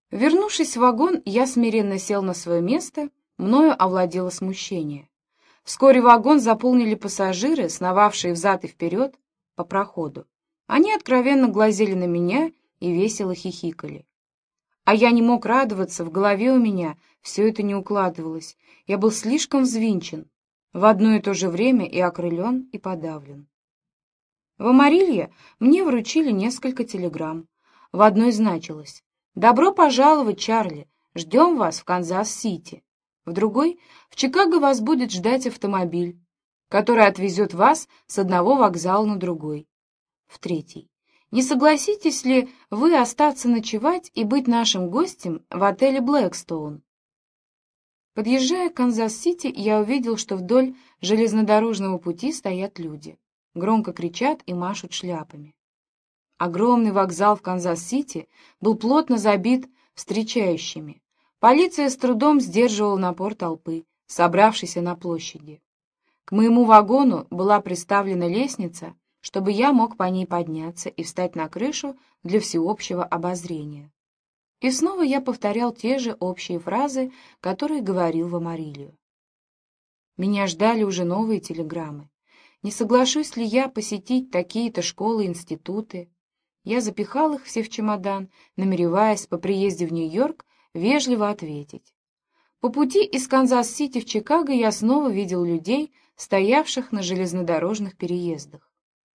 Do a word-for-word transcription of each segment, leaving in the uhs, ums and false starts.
Вернувшись в вагон, я смиренно сел на свое место, мною овладело смущение. Вскоре вагон заполнили пассажиры, сновавшие взад и вперед по проходу. Они откровенно глазели на меня и весело хихикали. А я не мог радоваться, в голове у меня все это не укладывалось. Я был слишком взвинчен, в одно и то же время и окрылен, и подавлен. В Амарилье мне вручили несколько телеграмм. В одной значилось: «Добро пожаловать, Чарли! Ждем вас в Канзас-Сити». В другой: «В Чикаго вас будет ждать автомобиль, который отвезет вас с одного вокзала на другой». В третий: «Не согласитесь ли вы остаться ночевать и быть нашим гостем в отеле «Блэкстоун»?» Подъезжая к Канзас-Сити, я увидел, что вдоль железнодорожного пути стоят люди, громко кричат и машут шляпами. Огромный вокзал в Канзас-Сити был плотно забит встречающими. Полиция с трудом сдерживала напор толпы, собравшейся на площади. К моему вагону была приставлена лестница, чтобы я мог по ней подняться и встать на крышу для всеобщего обозрения. И снова я повторял те же общие фразы, которые говорил в Амарилью. Меня ждали уже новые телеграммы. Не соглашусь ли я посетить такие-то школы и институты? Я запихал их все в чемодан, намереваясь по приезде в Нью-Йорк вежливо ответить. По пути из Канзас-Сити в Чикаго я снова видел людей, стоявших на железнодорожных переездах,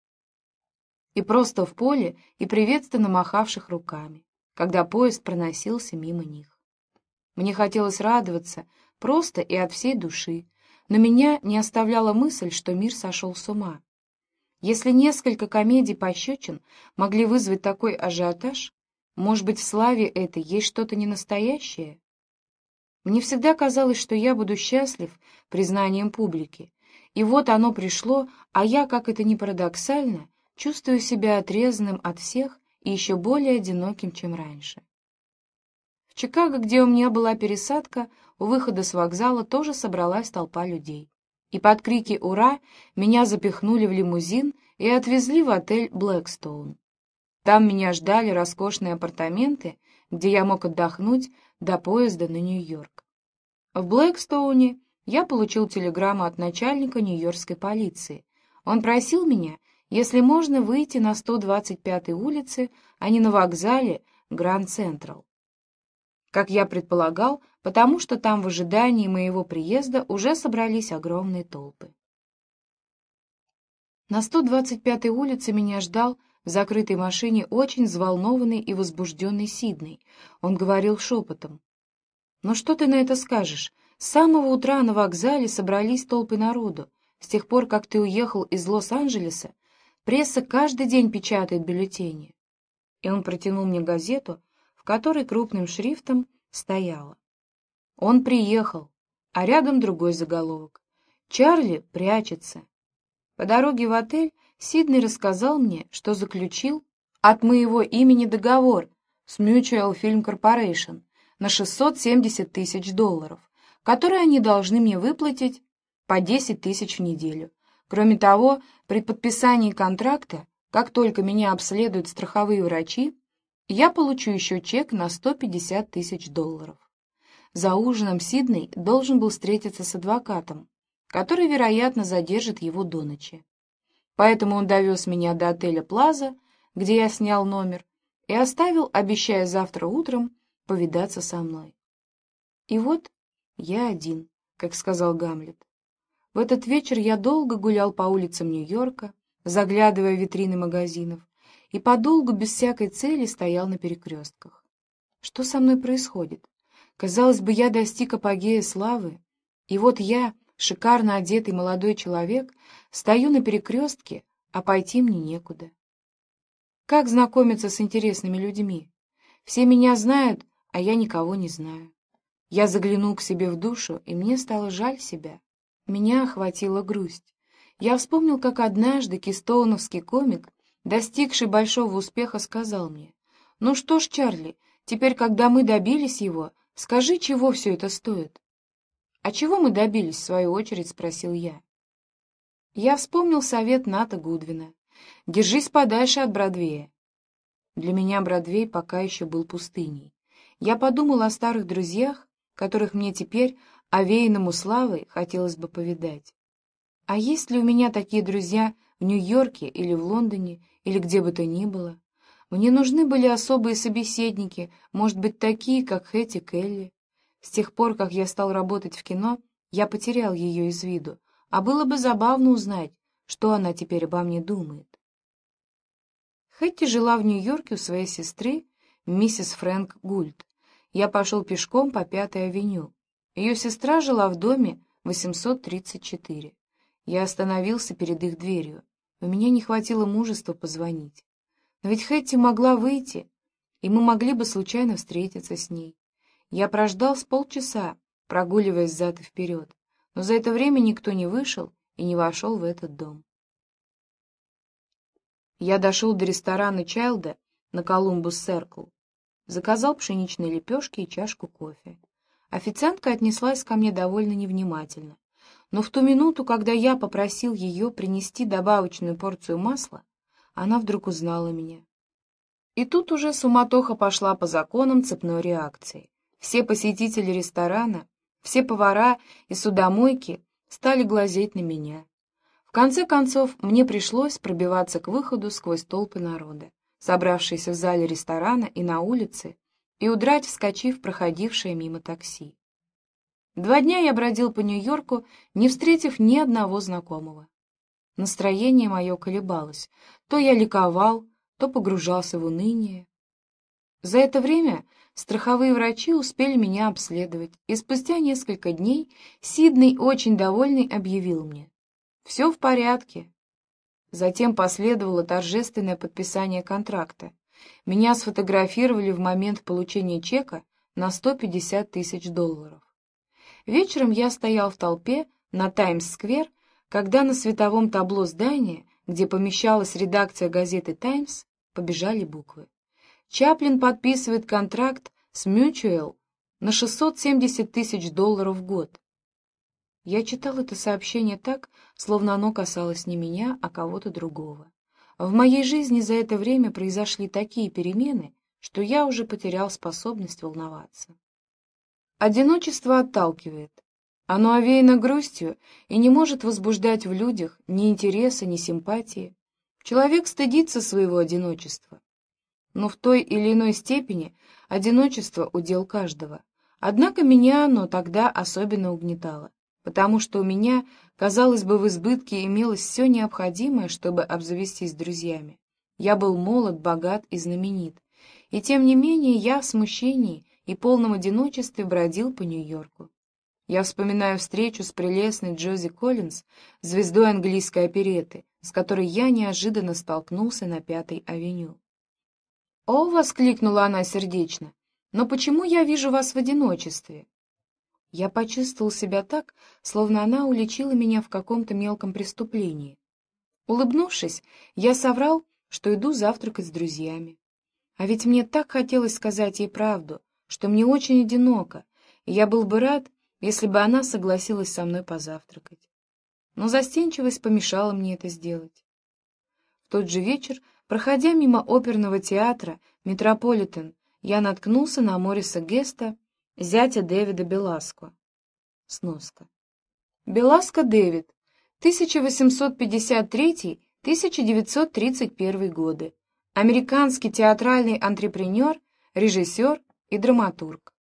и просто в поле, и приветственно махавших руками, когда поезд проносился мимо них. Мне хотелось радоваться просто и от всей души, но меня не оставляла мысль, что мир сошел с ума. Если несколько комедий пощечин могли вызвать такой ажиотаж, может быть, в славе этой есть что-то ненастоящее? Мне всегда казалось, что я буду счастлив признанием публики, и вот оно пришло, а я, как это ни парадоксально, чувствую себя отрезанным от всех и еще более одиноким, чем раньше. В Чикаго, где у меня была пересадка, у выхода с вокзала тоже собралась толпа людей. И под крики «Ура!» меня запихнули в лимузин и отвезли в отель «Блэкстоун». Там меня ждали роскошные апартаменты, где я мог отдохнуть до поезда на Нью-Йорк. В Блэкстоуне я получил телеграмму от начальника нью-йоркской полиции. Он просил меня, если можно, выйти на сто двадцать пятой улице, а не на вокзале Гранд Централ, как я предполагал, потому что там в ожидании моего приезда уже собрались огромные толпы. На сто двадцать пятой улице меня ждал в закрытой машине очень взволнованный и возбужденный Сидней. Он говорил шепотом: «Ну что ты на это скажешь? С самого утра на вокзале собрались толпы народу. С тех пор, как ты уехал из Лос-Анджелеса, пресса каждый день печатает бюллетени». И он протянул мне газету, в которой крупным шрифтом стояло: «Он приехал», а рядом другой заголовок: «Чарли прячется». По дороге в отель Сидней рассказал мне, что заключил от моего имени договор с Mutual Film Corporation на шестьсот семьдесят тысяч долларов, которые они должны мне выплатить по десять тысяч в неделю. Кроме того, при подписании контракта, как только меня обследуют страховые врачи, я получу еще чек на сто пятьдесят тысяч долларов. За ужином Сидней должен был встретиться с адвокатом, который, вероятно, задержит его до ночи. Поэтому он довез меня до отеля «Плаза», где я снял номер, и оставил, обещая завтра утром повидаться со мной. И вот я один, как сказал Гамлет. В этот вечер я долго гулял по улицам Нью-Йорка, заглядывая в витрины магазинов, и подолгу без всякой цели стоял на перекрестках. Что со мной происходит? Казалось бы, я достиг апогея славы, и вот я, шикарно одетый молодой человек, стою на перекрестке, а пойти мне некуда. Как знакомиться с интересными людьми? Все меня знают, а я никого не знаю. Я заглянул к себе в душу, и мне стало жаль себя. Меня охватила грусть. Я вспомнил, как однажды кистоуновский комик, достигший большого успеха, сказал мне: «Ну что ж, Чарли, теперь, когда мы добились его, скажи, чего все это стоит?» «А чего мы добились, в свою очередь?» — спросил я. Я вспомнил совет Ната Гудвина: «Держись подальше от Бродвея». Для меня Бродвей пока еще был пустыней. я подумал о старых друзьях, которых мне теперь, овеянному славой, хотелось бы повидать. А есть ли у меня такие друзья в Нью-Йорке или в Лондоне, или где бы то ни было? Мне нужны были особые собеседники, может быть, такие, как Хэти Келли. С тех пор, как я стал работать в кино, я потерял ее из виду, а было бы забавно узнать, что она теперь обо мне думает. Хэтти жила в Нью-Йорке у своей сестры, миссис Фрэнк Гульд. Я пошел пешком по Пятой авеню. Ее сестра жила в доме восемьсот тридцать четыре. Я остановился перед их дверью. У меня не хватило мужества позвонить. Но ведь Хэтти могла выйти, и мы могли бы случайно встретиться с ней. Я прождал с полчаса, прогуливаясь взад и вперед, но за это время никто не вышел и не вошел в этот дом. Я дошел до ресторана Чайлда на Колумбус-Серкл, заказал пшеничные лепешки и чашку кофе. Официантка отнеслась ко мне довольно невнимательно, но в ту минуту, когда я попросил ее принести добавочную порцию масла, она вдруг узнала меня. И тут уже суматоха пошла по законам цепной реакции. Все посетители ресторана, все повара и судомойки стали глазеть на меня. В конце концов, мне пришлось пробиваться к выходу сквозь толпы народа, собравшиеся в зале ресторана и на улице, и удрать, вскочив в проходившее мимо такси. Два дня я бродил по Нью-Йорку, не встретив ни одного знакомого. Настроение мое колебалось. То я ликовал, то погружался в уныние. За это время страховые врачи успели меня обследовать, и спустя несколько дней Сидней, очень довольный, объявил мне: «Все в порядке». Затем последовало торжественное подписание контракта. Меня сфотографировали в момент получения чека на сто пятьдесят тысяч долларов. Вечером я стоял в толпе на Таймс-сквер, когда на световом табло здания, где помещалась редакция газеты «Таймс», побежали буквы. Чаплин подписывает контракт с Mutual на шестьсот семьдесят тысяч долларов в год. Я читал это сообщение так, словно оно касалось не меня, а кого-то другого. В моей жизни за это время произошли такие перемены, что я уже потерял способность волноваться. Одиночество отталкивает. Оно овеяно грустью и не может возбуждать в людях ни интереса, ни симпатии. Человек стыдится своего одиночества. Но в той или иной степени одиночество — удел каждого. Однако меня оно тогда особенно угнетало, потому что у меня, казалось бы, в избытке имелось все необходимое, чтобы обзавестись друзьями. Я был молод, богат и знаменит, и тем не менее я в смущении и полном одиночестве бродил по Нью-Йорку. Я вспоминаю встречу с прелестной Джози Коллинз, звездой английской оперетты, с которой я неожиданно столкнулся на Пятой авеню. «О!» — воскликнула она сердечно. «Но почему я вижу вас в одиночестве?» Я почувствовал себя так, словно она уличила меня в каком-то мелком преступлении. Улыбнувшись, я соврал, что иду завтракать с друзьями. А ведь мне так хотелось сказать ей правду, что мне очень одиноко, и я был бы рад, если бы она согласилась со мной позавтракать. Но застенчивость помешала мне это сделать. В тот же вечер, проходя мимо оперного театра «Метрополитен», я наткнулся на Мориса Геста, зятя Дэвида Беласко. Сноска. Беласко Дэвид, тысяча восемьсот пятьдесят третий — тысяча девятьсот тридцать первый годы, американский театральный антрепренер, режиссер и драматург.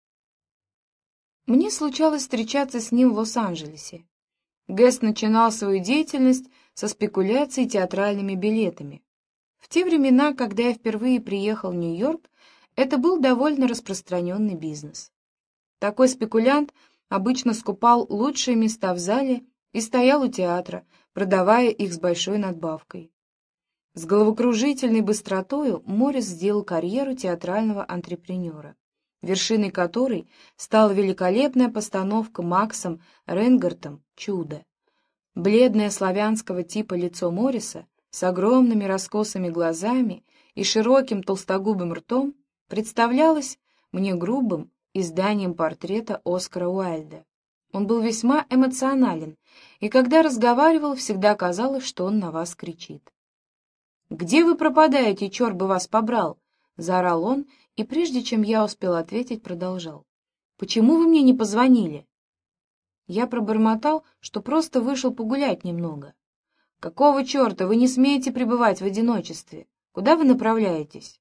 Мне случалось встречаться с ним в Лос-Анджелесе. Гест начинал свою деятельность со спекуляций театральными билетами. В те времена, когда я впервые приехал в Нью-Йорк, это был довольно распространенный бизнес. Такой спекулянт обычно скупал лучшие места в зале и стоял у театра, продавая их с большой надбавкой. С головокружительной быстротою Моррис сделал карьеру театрального антрепренера, вершиной которой стала великолепная постановка Максом Рейнгартом «Чудо». Бледное славянского типа лицо Морриса с огромными раскосыми глазами и широким толстогубым ртом представлялось мне грубым изданием портрета Оскара Уайльда. Он был весьма эмоционален, и когда разговаривал, всегда казалось, что он на вас кричит. «Где вы пропадаете, черт бы вас побрал?» — заорал он И прежде чем я успел ответить, продолжал. «Почему вы мне не позвонили?» Я пробормотал, что просто вышел погулять немного. «Какого черта? Вы не смеете пребывать в одиночестве. Куда вы направляетесь?»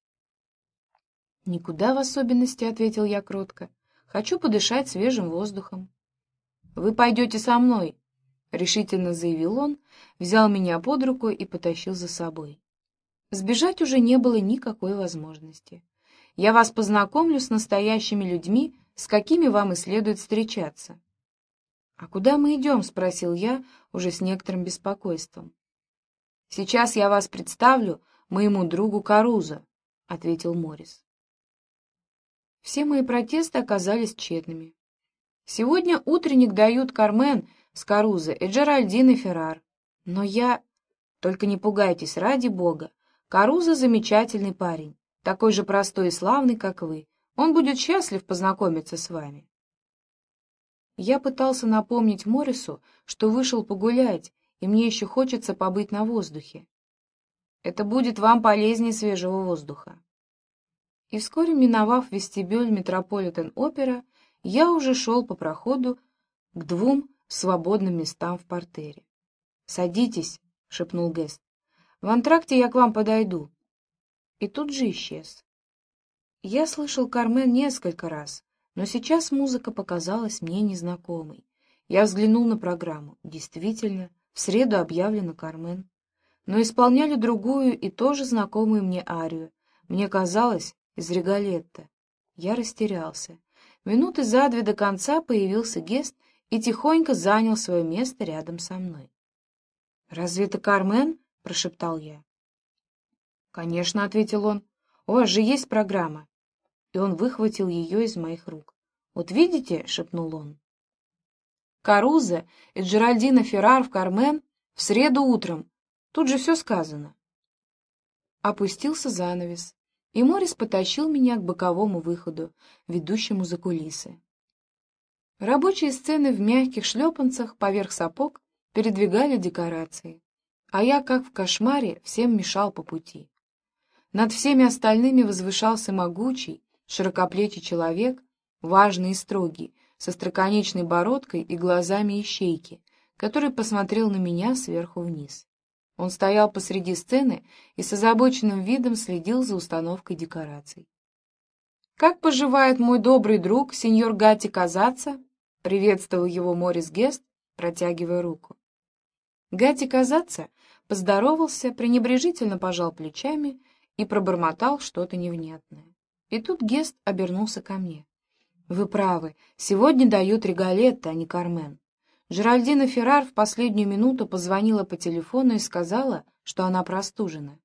«Никуда в особенности», — ответил я кротко. «Хочу подышать свежим воздухом». «Вы пойдете со мной», — решительно заявил он, взял меня под руку и потащил за собой. Сбежать уже не было никакой возможности. «Я вас познакомлю с настоящими людьми, с какими вам и следует встречаться». «А куда мы идем?» — спросил я, уже с некоторым беспокойством. «Сейчас я вас представлю моему другу Карузо», — ответил Моррис. Все мои протесты оказались тщетными. Сегодня утренник дают Кармен с Карузо и Джеральдин и Феррар. Но я... Только не пугайтесь, ради бога. Карузо замечательный парень, такой же простой и славный, как вы. Он будет счастлив познакомиться с вами. Я пытался напомнить Моррису, что вышел погулять, и мне еще хочется побыть на воздухе. Это будет вам полезнее свежего воздуха. И вскоре, миновав вестибюль Метрополитен-опера, я уже шел по проходу к двум свободным местам в партере. «Садитесь», — шепнул Гест. «В антракте я к вам подойду». И тут же исчез. Я слышал Кармен несколько раз, но сейчас музыка показалась мне незнакомой. Я взглянул на программу. Действительно, в среду объявлена Кармен. Но исполняли другую и тоже знакомую мне арию. Мне казалось, из Риголетто. Я растерялся. Минуты за две до конца появился Гест и тихонько занял свое место рядом со мной. «Разве это Кармен?» — прошептал я. «Конечно», — ответил он. «У вас же есть программа». И он выхватил ее из моих рук. «Вот видите?» — шепнул он. «Карузо и Джеральдина Феррар в Кармен в среду утром. Тут же все сказано». Опустился занавес, и Моррис потащил меня к боковому выходу, ведущему за кулисы. Рабочие сцены в мягких шлепанцах поверх сапог передвигали декорации, а я, как в кошмаре, всем мешал по пути. Над всеми остальными возвышался могучий, широкоплечий человек, важный и строгий, со остроконечной бородкой и глазами ищейки, который посмотрел на меня сверху вниз. Он стоял посреди сцены и с озабоченным видом следил за установкой декораций. «Как поживает мой добрый друг, сеньор Гатти Казаца?» — приветствовал его Моррис Гест, протягивая руку. Гатти Казаца поздоровался, пренебрежительно пожал плечами и пробормотал что-то невнятное. И тут Гест обернулся ко мне. «Вы правы, сегодня дают Риголетто, а не Кармен. Джеральдина Феррар в последнюю минуту позвонила по телефону и сказала, что она простужена».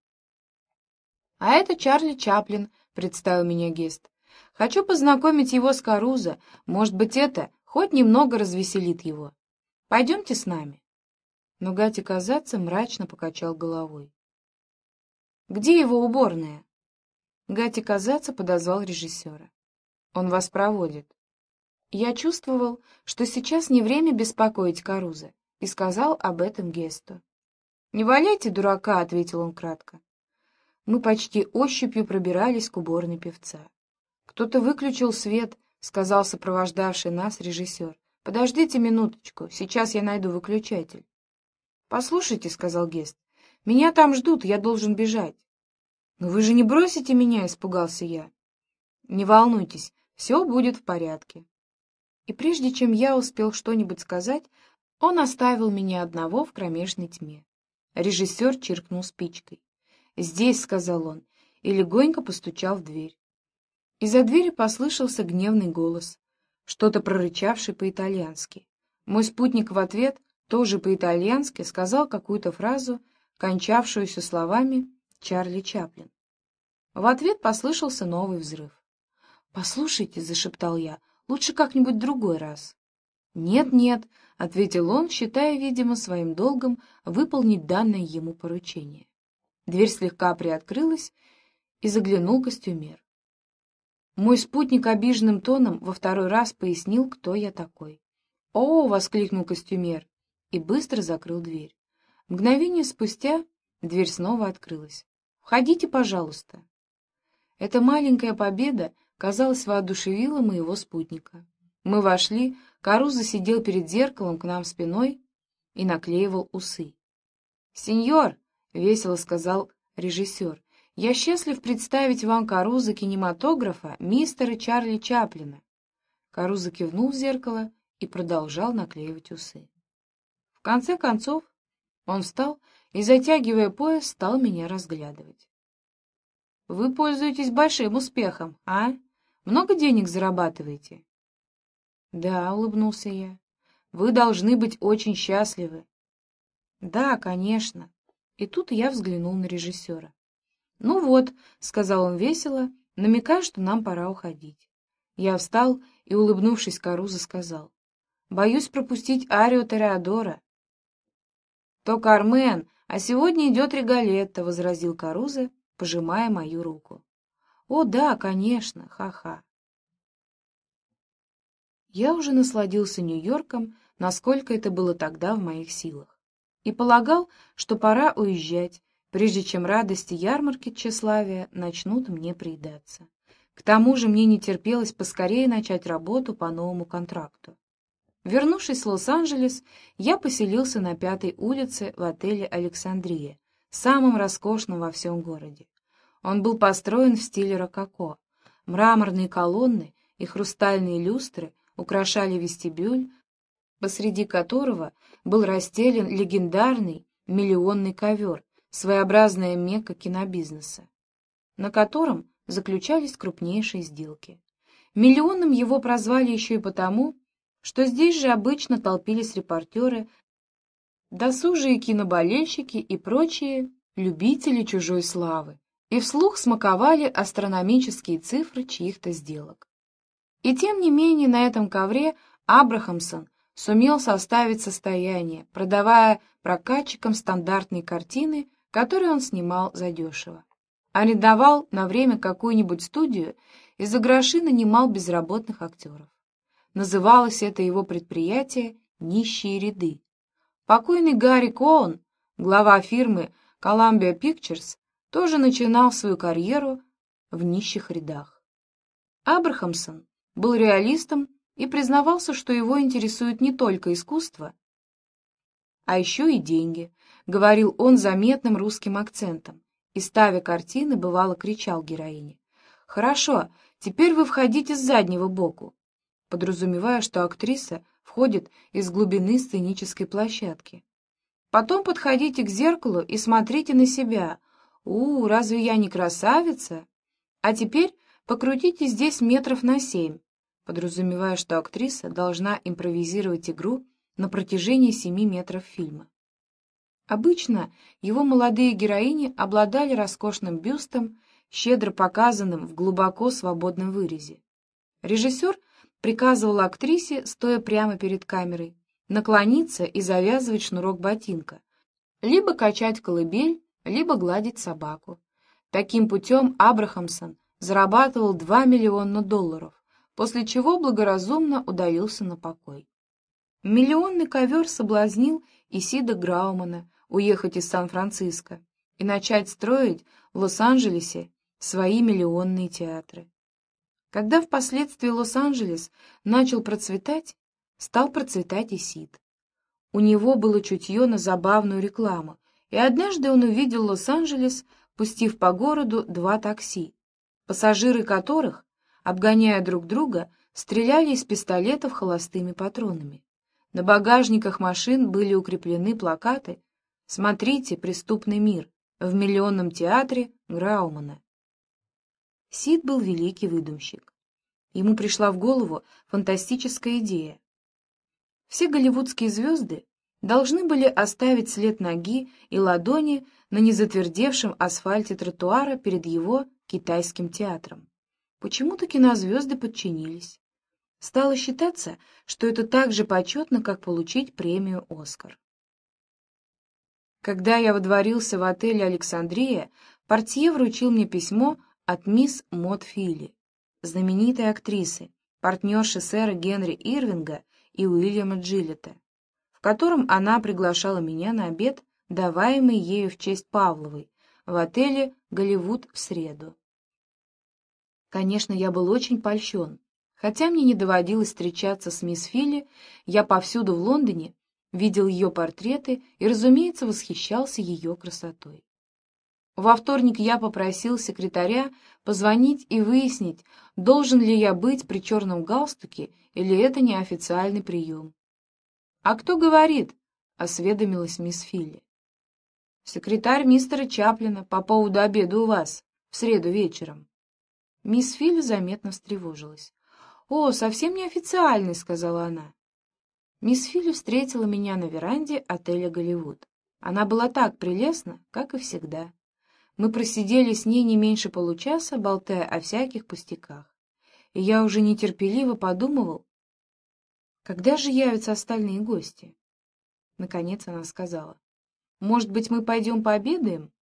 «А это Чарли Чаплин», — представил меня Гест. «Хочу познакомить его с Карузо, может быть, это хоть немного развеселит его. Пойдемте с нами». Но Гатти Казаца мрачно покачал головой. «Где его уборная?» Гатти Казаца подозвал режиссера. «Он вас проводит». Я чувствовал, что сейчас не время беспокоить Карузо, и сказал об этом Гесту. «Не валяйте дурака», — ответил он кратко. Мы почти ощупью пробирались к уборной певца. «Кто-то выключил свет», — сказал сопровождавший нас режиссер. «Подождите минуточку, сейчас я найду выключатель». «Послушайте», — сказал Гест, — «меня там ждут, я должен бежать». «Но вы же не бросите меня», — испугался я. «Не волнуйтесь, все будет в порядке». И прежде чем я успел что-нибудь сказать, он оставил меня одного в кромешной тьме. Режиссер чиркнул спичкой. «Здесь», — сказал он, и легонько постучал в дверь. Из-за двери послышался гневный голос, что-то прорычавший по-итальянски. Мой спутник в ответ, тоже по-итальянски, сказал какую-то фразу, кончавшуюся словами «Чарли Чаплин». В ответ послышался новый взрыв. «Послушайте», — зашептал я, — «лучше как-нибудь другой раз». «Нет-нет», — ответил он, считая, видимо, своим долгом выполнить данное ему поручение. Дверь слегка приоткрылась, и заглянул костюмер. Мой спутник обиженным тоном во второй раз пояснил, кто я такой. «О!» — воскликнул костюмер и быстро закрыл дверь. Мгновение спустя дверь снова открылась. «Входите, пожалуйста». Эта маленькая победа, казалось, воодушевила моего спутника. Мы вошли, Карузо сидел перед зеркалом к нам спиной и наклеивал усы. «Сеньор», — весело сказал режиссер, — «я счастлив представить вам Карузо кинематографа мистера Чарли Чаплина». Карузо кивнул в зеркало и продолжал наклеивать усы. В конце концов он встал и, затягивая пояс, стал меня разглядывать. «Вы пользуетесь большим успехом, а? Много денег зарабатываете?» «Да», — улыбнулся я, — «вы должны быть очень счастливы». «Да, конечно». И тут я взглянул на режиссера. «Ну вот», — сказал он весело, намекая, что нам пора уходить. Я встал и, улыбнувшись Карузо, сказал: «Боюсь пропустить арию Тореадора». «То Кармен, а сегодня идет Риголетто», — возразил Карузо, пожимая мою руку. «О, да, конечно, ха-ха». Я уже насладился Нью-Йорком, насколько это было тогда в моих силах, и полагал, что пора уезжать, прежде чем радости ярмарки тщеславия начнут мне приедаться. К тому же мне не терпелось поскорее начать работу по новому контракту. Вернувшись в Лос-Анджелес, я поселился на Пятой улице в отеле «Александрия», самом роскошном во всем городе. Он был построен в стиле рококо. Мраморные колонны и хрустальные люстры украшали вестибюль, посреди которого был расстелен легендарный миллионный ковер, своеобразная мекка кинобизнеса, на котором заключались крупнейшие сделки. Миллионным его прозвали еще и потому, что здесь же обычно толпились репортеры, досужие киноболельщики и прочие любители чужой славы, и вслух смаковали астрономические цифры чьих-то сделок. И тем не менее на этом ковре Абрахамсон сумел составить состояние, продавая прокатчикам стандартные картины, которые он снимал задешево. Арендовал на время какую-нибудь студию и за гроши нанимал безработных актеров. Называлось это его предприятие «Нищие ряды». Покойный Гарри Коун, глава фирмы Columbia Pictures, тоже начинал свою карьеру в нищих рядах. Абрахамсон был реалистом и признавался, что его интересует не только искусство, а еще и деньги, говорил он заметным русским акцентом, и, ставя картины, бывало кричал героине: «Хорошо, теперь вы входите с заднего боку», подразумевая, что актриса входит из глубины сценической площадки. «Потом подходите к зеркалу и смотрите на себя. У, разве я не красавица? А теперь покрутите здесь метров на семь», подразумевая, что актриса должна импровизировать игру на протяжении семи метров фильма. Обычно его молодые героини обладали роскошным бюстом, щедро показанным в глубоко свободном вырезе. Режиссер приказывал актрисе, стоя прямо перед камерой, наклониться и завязывать шнурок ботинка, либо качать колыбель, либо гладить собаку. Таким путем Абрахамсон зарабатывал два миллиона долларов, после чего благоразумно удалился на покой. Миллионный ковер соблазнил Исида Граумана уехать из Сан-Франциско и начать строить в Лос-Анджелесе свои миллионные театры. Когда впоследствии Лос-Анджелес начал процветать, стал процветать и Сид. У него было чутье на забавную рекламу, и однажды он увидел Лос-Анджелес, пустив по городу два такси, пассажиры которых, обгоняя друг друга, стреляли из пистолетов холостыми патронами. На багажниках машин были укреплены плакаты «Смотрите, преступный мир» в миллионном театре Граумана. Сид был великий выдумщик. Ему пришла в голову фантастическая идея. Все голливудские звезды должны были оставить след ноги и ладони на незатвердевшем асфальте тротуара перед его китайским театром. Почему-то кинозвезды подчинились. Стало считаться, что это так же почетно, как получить премию «Оскар». Когда я водворился в отеле «Александрия», портье вручил мне письмо от мисс Мод Филли, знаменитой актрисы, партнерши сэра Генри Ирвинга и Уильяма Джилетта, в котором она приглашала меня на обед, даваемый ею в честь Павловой, в отеле «Голливуд» в среду. Конечно, я был очень польщен. Хотя мне не доводилось встречаться с мисс Филли, я повсюду в Лондоне видел ее портреты и, разумеется, восхищался ее красотой. Во вторник я попросил секретаря позвонить и выяснить, должен ли я быть при черном галстуке или это неофициальный прием. «А кто говорит?» — осведомилась мисс Филли. «Секретарь мистера Чаплина по поводу обеда у вас в среду вечером». Мисс Филли заметно встревожилась. «О, совсем неофициальный», — сказала она. Мисс Филли встретила меня на веранде отеля «Голливуд». Она была так прелестна, как и всегда. Мы просидели с ней не меньше получаса, болтая о всяких пустяках. И я уже нетерпеливо подумывал, когда же явятся остальные гости. Наконец она сказала: «Может быть, мы пойдем пообедаем?»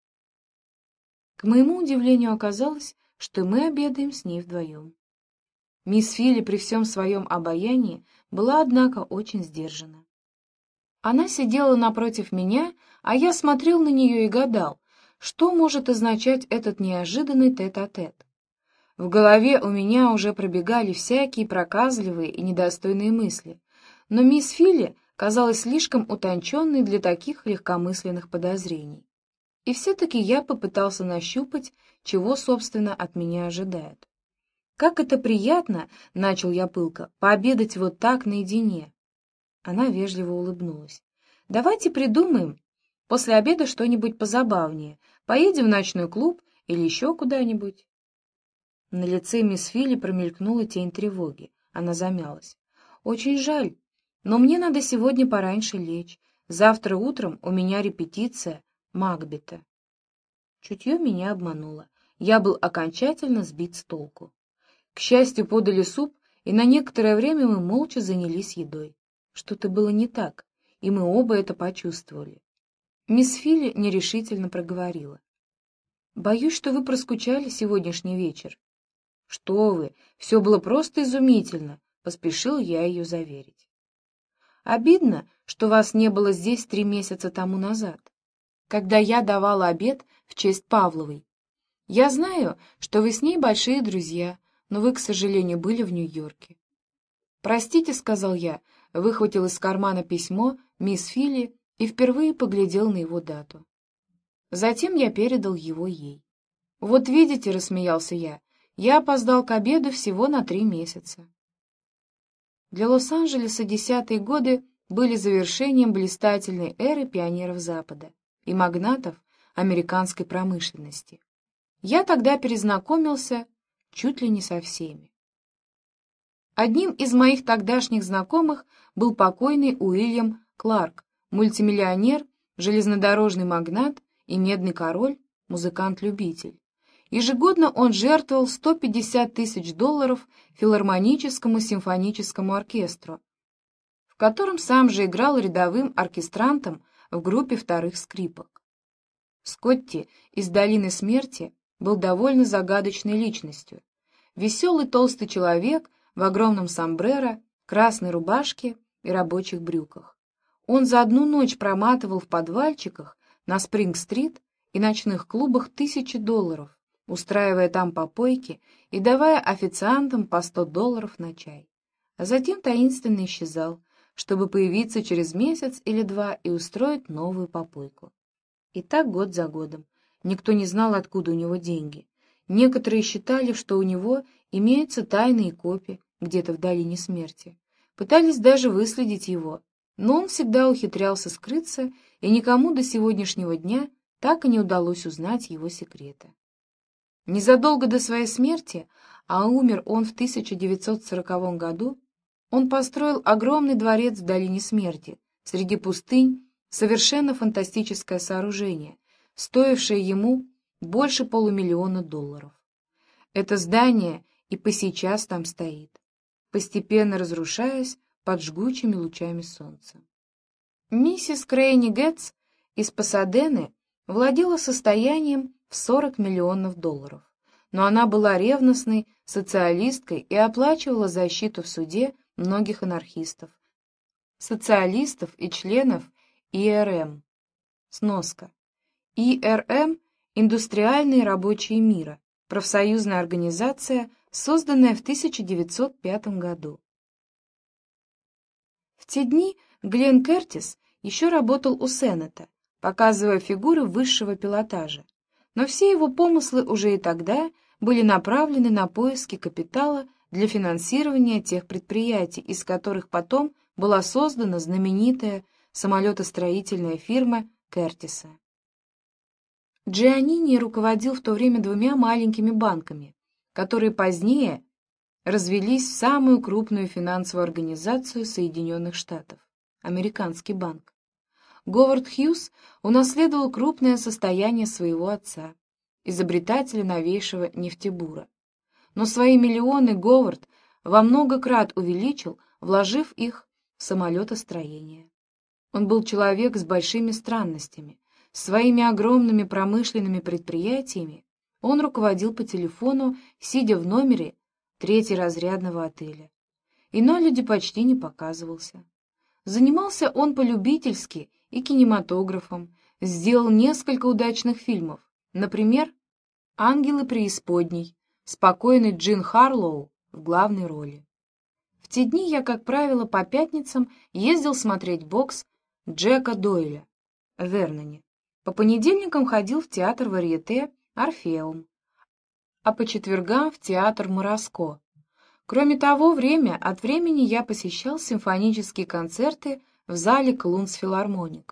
К моему удивлению оказалось, что мы обедаем с ней вдвоем. Мисс Филли при всем своем обаянии была, однако, очень сдержана. Она сидела напротив меня, а я смотрел на нее и гадал, что может означать этот неожиданный тет-а-тет. В голове у меня уже пробегали всякие проказливые и недостойные мысли, но мисс Филли казалась слишком утонченной для таких легкомысленных подозрений. И все-таки я попытался нащупать, чего, собственно, от меня ожидают. «Как это приятно!» — начал я пылко, — «пообедать вот так наедине». Она вежливо улыбнулась. «Давайте придумаем после обеда что-нибудь позабавнее. Поедем в ночной клуб или еще куда-нибудь». На лице мисс Филли промелькнула тень тревоги. Она замялась. «Очень жаль, но мне надо сегодня пораньше лечь. Завтра утром у меня репетиция Макбета». Чутье меня обмануло. Я был окончательно сбит с толку. К счастью, подали суп, и на некоторое время мы молча занялись едой. Что-то было не так, и мы оба это почувствовали. Мисс Филли нерешительно проговорила: «Боюсь, что вы проскучали сегодняшний вечер». «Что вы, все было просто изумительно», — поспешил я ее заверить. «Обидно, что вас не было здесь три месяца тому назад, когда я давала обед в честь Павловой. Я знаю, что вы с ней большие друзья, но вы, к сожалению, были в Нью-Йорке». «Простите», — сказал я, выхватил из кармана письмо мисс Филли и впервые поглядел на его дату. Затем я передал его ей. «Вот видите», — рассмеялся я, — «я опоздал к обеду всего на три месяца». Для Лос-Анджелеса десятые годы были завершением блистательной эры пионеров Запада и магнатов американской промышленности. Я тогда перезнакомился чуть ли не со всеми. Одним из моих тогдашних знакомых был покойный Уильям Кларк, мультимиллионер, железнодорожный магнат и медный король, музыкант-любитель. Ежегодно он жертвовал сто пятьдесят тысяч долларов филармоническому симфоническому оркестру, в котором сам же играл рядовым оркестрантом в группе вторых скрипок. Скотти из «Долины смерти» был довольно загадочной личностью. Веселый толстый человек в огромном сомбреро, красной рубашке и рабочих брюках. Он за одну ночь проматывал в подвальчиках на Спринг-стрит и ночных клубах тысячи долларов, устраивая там попойки и давая официантам по сто долларов на чай. А затем таинственно исчезал, чтобы появиться через месяц или два и устроить новую попойку. И так год за годом. Никто не знал, откуда у него деньги. Некоторые считали, что у него имеются тайные копии где-то в долине смерти. Пытались даже выследить его, но он всегда ухитрялся скрыться, и никому до сегодняшнего дня так и не удалось узнать его секрета. Незадолго до своей смерти, а умер он в тысяча девятьсот сороковом году, он построил огромный дворец в долине смерти, среди пустынь, совершенно фантастическое сооружение, стоившее ему больше полумиллиона долларов. Это здание и по сейчас там стоит, постепенно разрушаясь под жгучими лучами солнца. Миссис Крейни Гетц из Пасадены владела состоянием в сорок миллионов долларов, но она была ревностной социалисткой и оплачивала защиту в суде многих анархистов, социалистов и членов И Р Эм. Сноска. И Р Эм — Индустриальные рабочие мира, профсоюзная организация созданная в тысяча девятьсот пятом году. В те дни Глен Кертис еще работал у Сеннета, показывая фигуры высшего пилотажа, но все его помыслы уже и тогда были направлены на поиски капитала для финансирования тех предприятий, из которых потом была создана знаменитая самолетостроительная фирма Кертиса. Джианнини руководил в то время двумя маленькими банками, которые позднее развелись в самую крупную финансовую организацию Соединенных Штатов — Американский банк. Говард Хьюз унаследовал крупное состояние своего отца, изобретателя новейшего нефтебура. Но свои миллионы Говард во много крат увеличил, вложив их в самолетостроение. Он был человек с большими странностями. Своими огромными промышленными предприятиями он руководил по телефону, сидя в номере третьеразрядного отеля. И на люди почти не показывался. Занимался он по-любительски и кинематографом, сделал несколько удачных фильмов, например, «Ангелы преисподней», спокойный Джин Харлоу в главной роли. В те дни я, как правило, по пятницам ездил смотреть бокс Джека Дойля в Верноне. По понедельникам ходил в театр варьете «Орфеум», а по четвергам в театр «Мараско». Кроме того, время от времени я посещал симфонические концерты в зале Клунс-филармоник.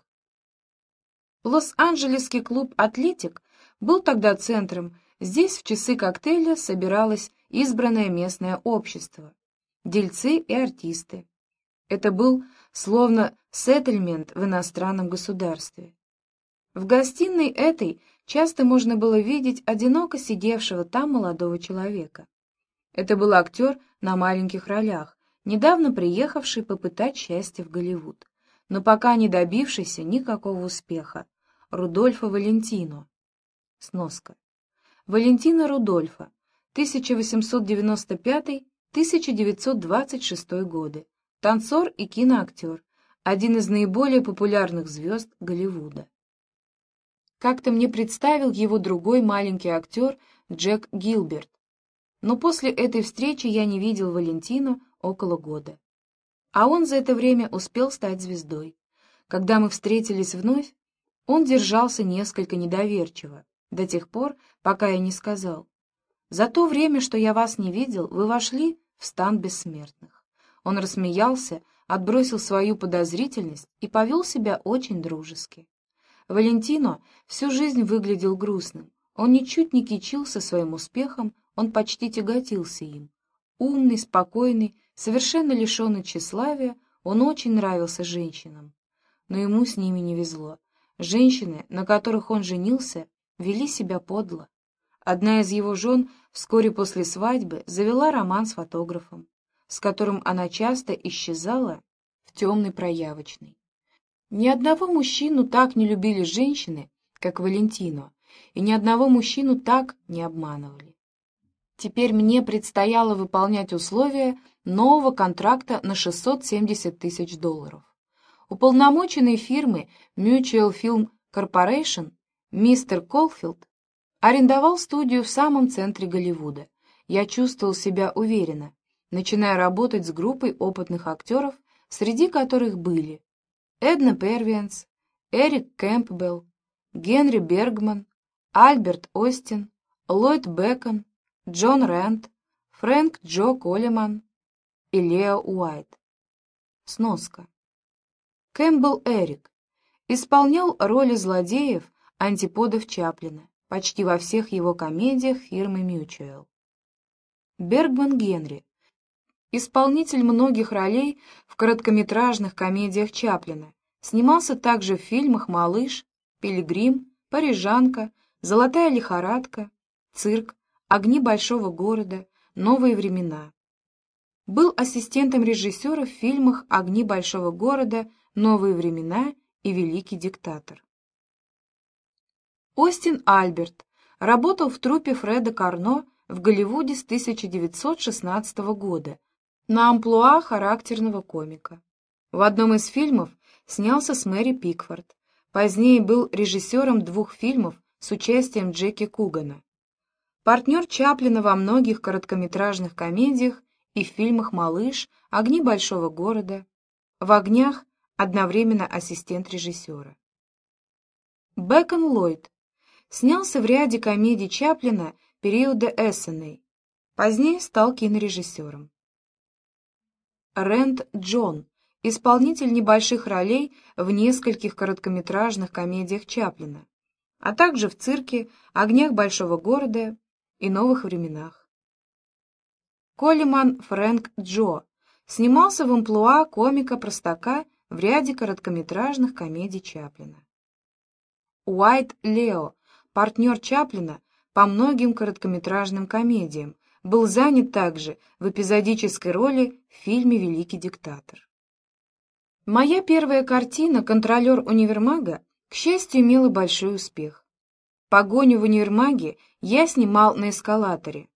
Лос-Анджелесский клуб «Атлетик» был тогда центром. Здесь в часы коктейля собиралось избранное местное общество, дельцы и артисты. Это был словно сеттельмент в иностранном государстве. В гостиной этой часто можно было видеть одиноко сидевшего там молодого человека. Это был актер на маленьких ролях, недавно приехавший попытать счастье в Голливуд, но пока не добившийся никакого успеха, Рудольфо Валентино. Сноска. Валентино Рудольфо, тысяча восемьсот девяносто пятый — тысяча девятьсот двадцать шестой годы, танцор и киноактер, один из наиболее популярных звезд Голливуда. Как-то мне представил его другой маленький актер Джек Гилберт, но после этой встречи я не видел Валентино около года. А он за это время успел стать звездой. Когда мы встретились вновь, он держался несколько недоверчиво, до тех пор, пока я не сказал: «За то время, что я вас не видел, вы вошли в стан бессмертных». Он рассмеялся, отбросил свою подозрительность и повел себя очень дружески. Валентино всю жизнь выглядел грустным. Он ничуть не кичился своим успехом, он почти тяготился им. Умный, спокойный, совершенно лишенный тщеславия, он очень нравился женщинам. Но ему с ними не везло. Женщины, на которых он женился, вели себя подло. Одна из его жен вскоре после свадьбы завела роман с фотографом, с которым она часто исчезала в темной проявочной. Ни одного мужчину так не любили женщины, как Валентино, и ни одного мужчину так не обманывали. Теперь мне предстояло выполнять условия нового контракта на шестьсот семьдесят тысяч долларов. Уполномоченный фирмы Mutual Film Corporation мистер Колфилд арендовал студию в самом центре Голливуда. Я чувствовал себя уверенно, начиная работать с группой опытных актеров, среди которых были Эдна Первиенс, Эрик Кэмпбелл, Генри Бергман, Альберт Остин, Ллойд Бэкон, Джон Рент, Фрэнк Джо Коллиман и Лео Уайт. Сноска. Кэмпбелл Эрик исполнял роли злодеев, антиподов Чаплина почти во всех его комедиях фирмы Mutual. Бергман Генри, исполнитель многих ролей в короткометражных комедиях Чаплина, снимался также в фильмах «Малыш», «Пилигрим», «Парижанка», «Золотая лихорадка», «Цирк», «Огни большого города», «Новые времена». Был ассистентом режиссера в фильмах «Огни большого города», «Новые времена» и «Великий диктатор». Остин Альберт работал в труппе Фреда Карно в Голливуде с тысяча девятьсот шестнадцатого года на амплуа характерного комика. В одном из фильмов снялся с Мэри Пикфорд. Позднее был режиссером двух фильмов с участием Джеки Кугана. партнер Чаплина во многих короткометражных комедиях и в фильмах «Малыш», «Огни большого города», в «Огнях» одновременно ассистент режиссера. Бэкон Ллойд снялся в ряде комедий Чаплина периода Эссеней, позднее стал кинорежиссером. Рэнд Джон, исполнитель небольших ролей в нескольких короткометражных комедиях Чаплина, а также в «Цирке», «Огнях большого города» и «Новых временах». Коллиман Фрэнк Джо снимался в амплуа комика-простака в ряде короткометражных комедий Чаплина. Уайт Лео, партнер Чаплина по многим короткометражным комедиям, был занят также в эпизодической роли в фильме «Великий диктатор». Моя первая картина «Контролер универмага», к счастью, имела большой успех. «Погоню в универмаге» я снимал на эскалаторе.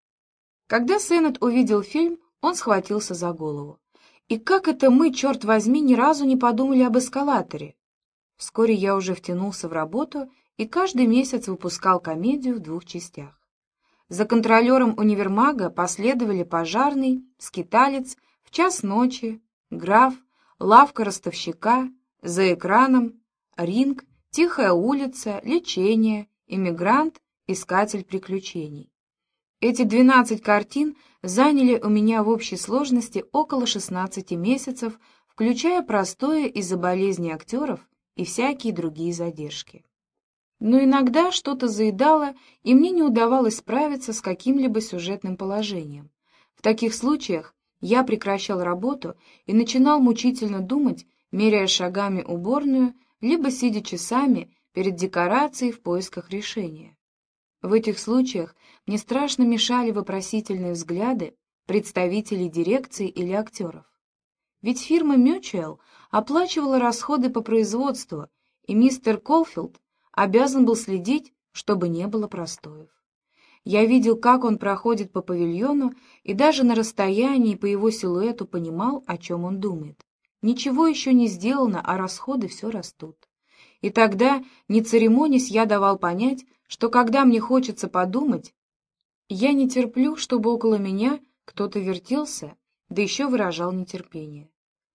Когда Сеннет увидел фильм, он схватился за голову. И как это мы, черт возьми, ни разу не подумали об эскалаторе? Вскоре я уже втянулся в работу и каждый месяц выпускал комедию в двух частях. За «Контролером универмага» последовали «Пожарный», «Скиталец», «В час ночи», «Граф», «Лавка ростовщика», «За экраном», «Ринг», «Тихая улица», «Лечение», «Иммигрант», «Искатель приключений». Эти двенадцать картин заняли у меня в общей сложности около шестнадцати месяцев, включая простое из-за болезни актеров и всякие другие задержки. Но иногда что-то заедало, и мне не удавалось справиться с каким-либо сюжетным положением. В таких случаях я прекращал работу и начинал мучительно думать, меряя шагами уборную, либо сидя часами перед декорацией в поисках решения. В этих случаях мне страшно мешали вопросительные взгляды представителей дирекции или актеров. Ведь фирма Mutual оплачивала расходы по производству, и мистер Колфилд обязан был следить, чтобы не было простоев. Я видел, как он проходит по павильону, и даже на расстоянии по его силуэту понимал, о чем он думает. Ничего еще не сделано, а расходы все растут. И тогда, не церемонясь, я давал понять, что когда мне хочется подумать, я не терплю, чтобы около меня кто-то вертелся, да еще выражал нетерпение.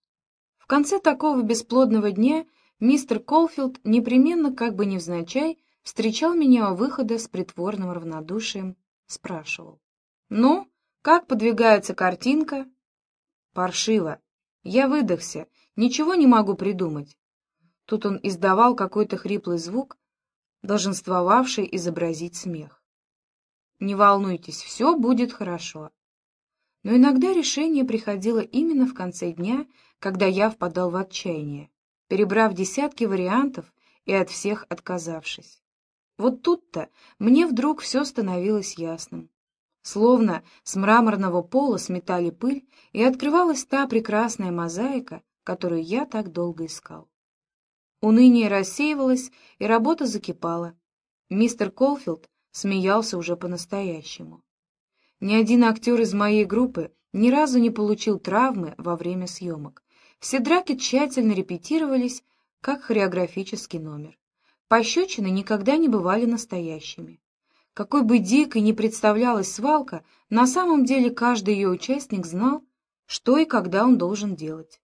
В конце такого бесплодного дня мистер Колфилд непременно, как бы невзначай, встречал меня у выхода с притворным равнодушием, спрашивал: «Ну, как подвигается картинка?» «Паршиво. Я выдохся, ничего не могу придумать». Тут он издавал какой-то хриплый звук, долженствовавший изобразить смех. «Не волнуйтесь, все будет хорошо». Но иногда решение приходило именно в конце дня, когда я впадал в отчаяние, перебрав десятки вариантов и от всех отказавшись. Вот тут-то мне вдруг все становилось ясным. Словно с мраморного пола сметали пыль, и открывалась та прекрасная мозаика, которую я так долго искал. Уныние рассеивалось, и работа закипала. Мистер Колфилд смеялся уже по-настоящему. Ни один актер из моей группы ни разу не получил травмы во время съемок. Все драки тщательно репетировались, как хореографический номер. Пощечины никогда не бывали настоящими. Какой бы дикой ни представлялась свалка, на самом деле каждый ее участник знал, что и когда он должен делать.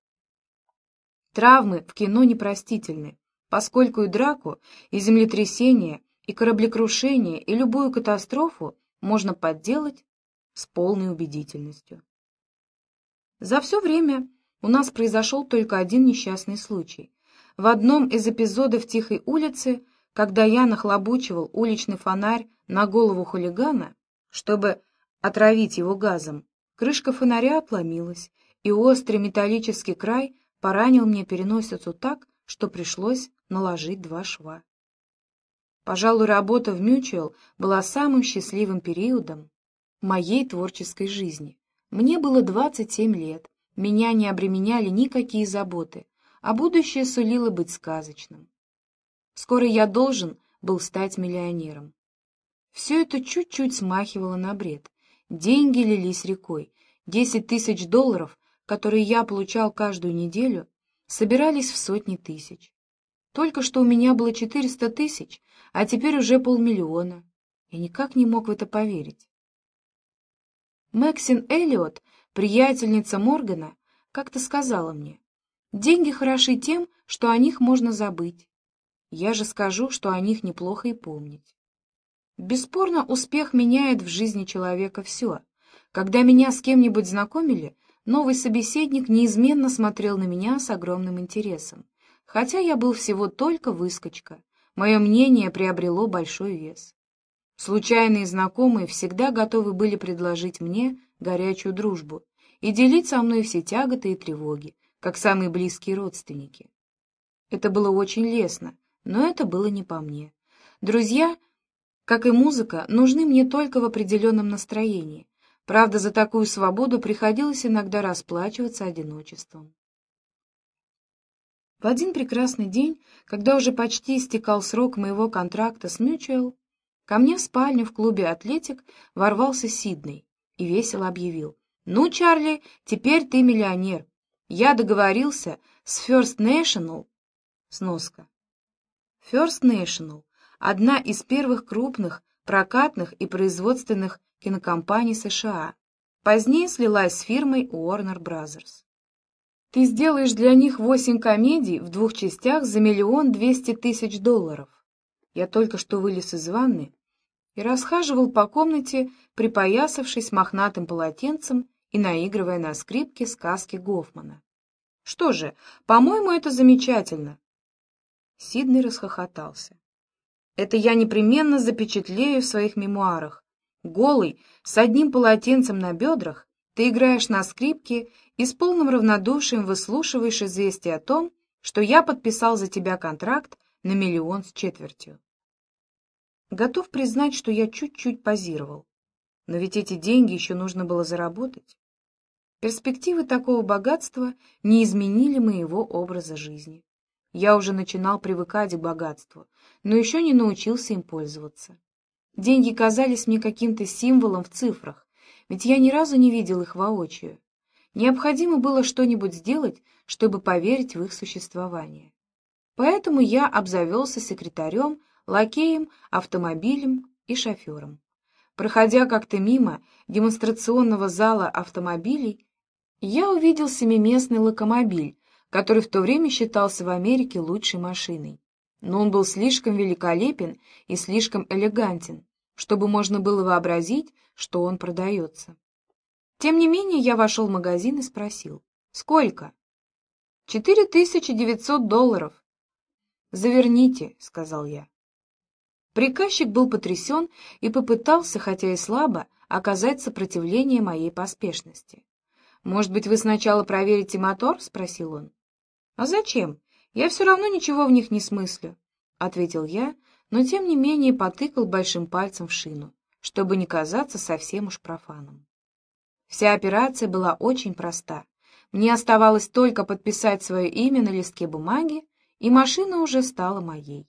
Травмы в кино непростительны, поскольку и драку, и землетрясение, и кораблекрушение, и любую катастрофу можно подделать с полной убедительностью. За все время у нас произошел только один несчастный случай. В одном из эпизодов «Тихой улицы», когда я нахлобучивал уличный фонарь на голову хулигана, чтобы отравить его газом, крышка фонаря отломилась, и острый металлический край поранил мне переносицу так, что пришлось наложить два шва. Пожалуй, работа в Mutual была самым счастливым периодом моей творческой жизни. Мне было двадцать семь лет, меня не обременяли никакие заботы, а будущее сулило быть сказочным. Скоро я должен был стать миллионером. Все это чуть-чуть смахивало на бред. Деньги лились рекой. Десять тысяч долларов, которые я получал каждую неделю, собирались в сотни тысяч. Только что у меня было четыреста тысяч, а теперь уже полмиллиона. Я никак не мог в это поверить. Мэксин Эллиот, приятельница Моргана, как-то сказала мне: «Деньги хороши тем, что о них можно забыть. Я же скажу, что о них неплохо и помнить». Бесспорно, успех меняет в жизни человека все. Когда меня с кем-нибудь знакомили, новый собеседник неизменно смотрел на меня с огромным интересом. Хотя я был всего только выскочка, мое мнение приобрело большой вес. Случайные знакомые всегда готовы были предложить мне горячую дружбу и делить со мной все тяготы и тревоги, как самые близкие родственники. Это было очень лестно, но это было не по мне. Друзья, как и музыка, нужны мне только в определенном настроении. Правда, за такую свободу приходилось иногда расплачиваться одиночеством. В один прекрасный день, когда уже почти истекал срок моего контракта с Mutual, ко мне в спальню в клубе «Атлетик» ворвался Сидней и весело объявил: «Ну, Чарли, теперь ты миллионер. Я договорился с First National». Сноска. First National — одна из первых крупных прокатных и производственных кинокомпаний США. Позднее слилась с фирмой Warner Brothers. «Ты сделаешь для них восемь комедий в двух частях за миллион двести тысяч долларов». Я только что вылез из ванны и расхаживал по комнате, припоясавшись мохнатым полотенцем и наигрывая на скрипке сказки Гофмана. «Что же, по-моему, это замечательно». Сидней расхохотался. «Это я непременно запечатлею в своих мемуарах. Голый, с одним полотенцем на бедрах, ты играешь на скрипке и с полным равнодушием выслушиваешь известие о том, что я подписал за тебя контракт на миллион с четвертью». Готов признать, что я чуть-чуть позировал. Но ведь эти деньги еще нужно было заработать. Перспективы такого богатства не изменили моего образа жизни. Я уже начинал привыкать к богатству, но еще не научился им пользоваться. Деньги казались мне каким-то символом в цифрах, ведь я ни разу не видел их воочию. Необходимо было что-нибудь сделать, чтобы поверить в их существование. Поэтому я обзавелся секретарем, лакеем, автомобилем и шофером. Проходя как-то мимо демонстрационного зала автомобилей, я увидел семиместный локомобиль, который в то время считался в Америке лучшей машиной. Но он был слишком великолепен и слишком элегантен, чтобы можно было вообразить, что он продается. Тем не менее, я вошел в магазин и спросил: «Сколько?» «Четыре тысячи девятьсот долларов». «Заверните», — сказал я. Приказчик был потрясен и попытался, хотя и слабо, оказать сопротивление моей поспешности. «Может быть, вы сначала проверите мотор?» — спросил он. «А зачем? Я все равно ничего в них не смыслю», — ответил я, но тем не менее потыкал большим пальцем в шину, чтобы не казаться совсем уж профаном. Вся операция была очень проста. Мне оставалось только подписать свое имя на листке бумаги, и машина уже стала моей.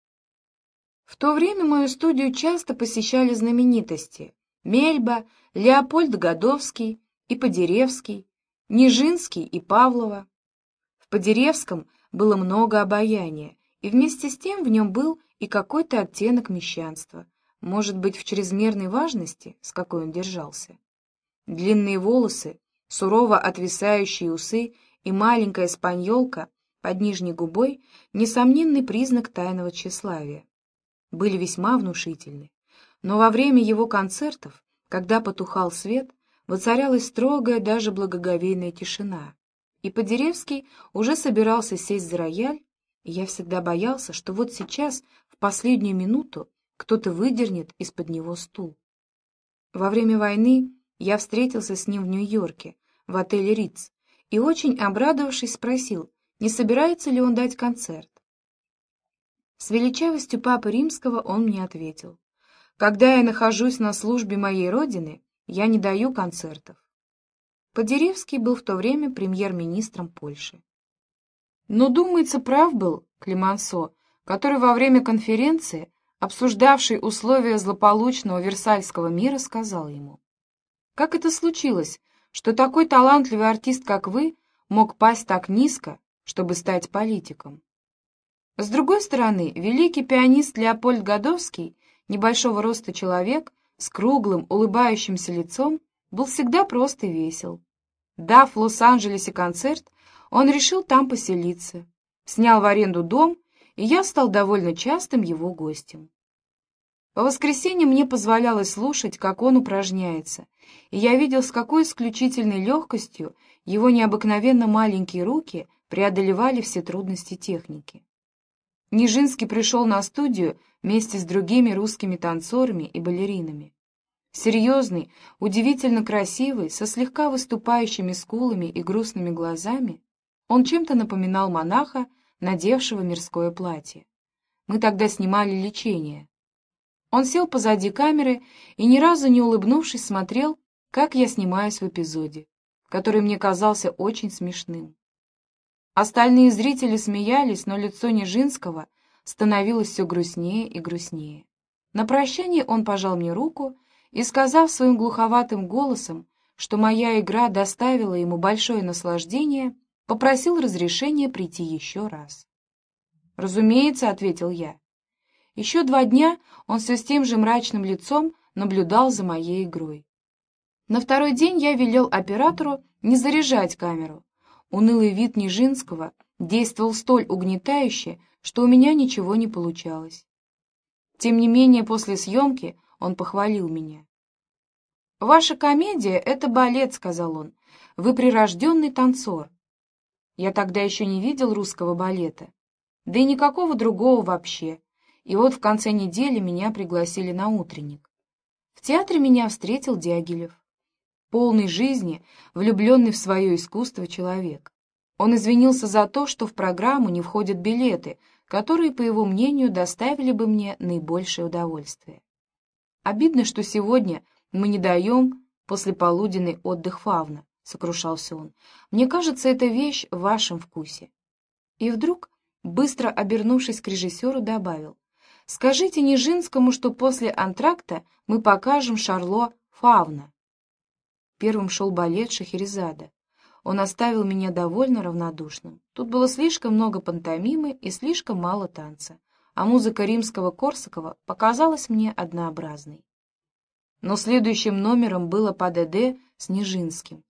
В то время мою студию часто посещали знаменитости: Мельба, Леопольд Годовский и Подеревский, Нижинский и Павлова. В Подеревском было много обаяния, и вместе с тем в нем был и какой-то оттенок мещанства, может быть, в чрезмерной важности, с какой он держался. Длинные волосы, сурово отвисающие усы и маленькая спаньолка под нижней губой — несомненный признак тайного тщеславия. Были весьма внушительны. Но во время его концертов, когда потухал свет, воцарялась строгая, даже благоговейная тишина, и Подеревский уже собирался сесть за рояль, и я всегда боялся, что вот сейчас, в последнюю минуту, кто-то выдернет из-под него стул. Во время войны я встретился с ним в Нью-Йорке, в отеле «Ритц», и, очень обрадовавшись, спросил, не собирается ли он дать концерт. С величавостью Папы Римского он мне ответил: «Когда я нахожусь на службе моей родины, я не даю концертов». Подеревский был в то время премьер-министром Польши. Но, думается, прав был Клемансо, который во время конференции, обсуждавшей условия злополучного Версальского мира, сказал ему: «Как это случилось, что такой талантливый артист, как вы, мог пасть так низко, чтобы стать политиком?» С другой стороны, великий пианист Леопольд Годовский Небольшого роста человек с круглым, улыбающимся лицом был всегда прост и весел. Дав в Лос-Анджелесе концерт, он решил там поселиться, снял в аренду дом, и я стал довольно частым его гостем. По воскресеньям мне позволялось слушать, как он упражняется, и я видел, с какой исключительной легкостью его необыкновенно маленькие руки преодолевали все трудности техники. Нижинский пришел на студию вместе с другими русскими танцорами и балеринами. Серьезный, удивительно красивый, со слегка выступающими скулами и грустными глазами, он чем-то напоминал монаха, надевшего мирское платье. Мы тогда снимали «Лечение». Он сел позади камеры и, ни разу не улыбнувшись, смотрел, как я снимаюсь в эпизоде, который мне казался очень смешным. Остальные зрители смеялись, но лицо Нижинского становилось все грустнее и грустнее. На прощание он пожал мне руку и, сказав своим глуховатым голосом, что моя игра доставила ему большое наслаждение, попросил разрешения прийти еще раз. «Разумеется», — ответил я. Еще два дня он все с тем же мрачным лицом наблюдал за моей игрой. На второй день я велел оператору не заряжать камеру. Унылый вид Нижинского действовал столь угнетающе, что у меня ничего не получалось. Тем не менее, после съемки он похвалил меня. «Ваша комедия — это балет», — сказал он. «Вы прирожденный танцор». Я тогда еще не видел русского балета, да и никакого другого вообще. И вот в конце недели меня пригласили на утренник. В театре меня встретил Дягилев. Полный жизни, влюбленный в свое искусство человек. Он извинился за то, что в программу не входят билеты, которые, по его мнению, доставили бы мне наибольшее удовольствие. «Обидно, что сегодня мы не даем послеполуденный отдых фавна», — сокрушался он. «Мне кажется, эта вещь в вашем вкусе». И вдруг, быстро обернувшись к режиссеру, добавил: «Скажите Нижинскому, что после антракта мы покажем Шарло Фавна». Первым шел балет Шахерезада. Он оставил меня довольно равнодушным. Тут было слишком много пантомимы и слишком мало танца, а музыка Римского-Корсакова показалась мне однообразной. Но следующим номером было ПДД с Нижинским.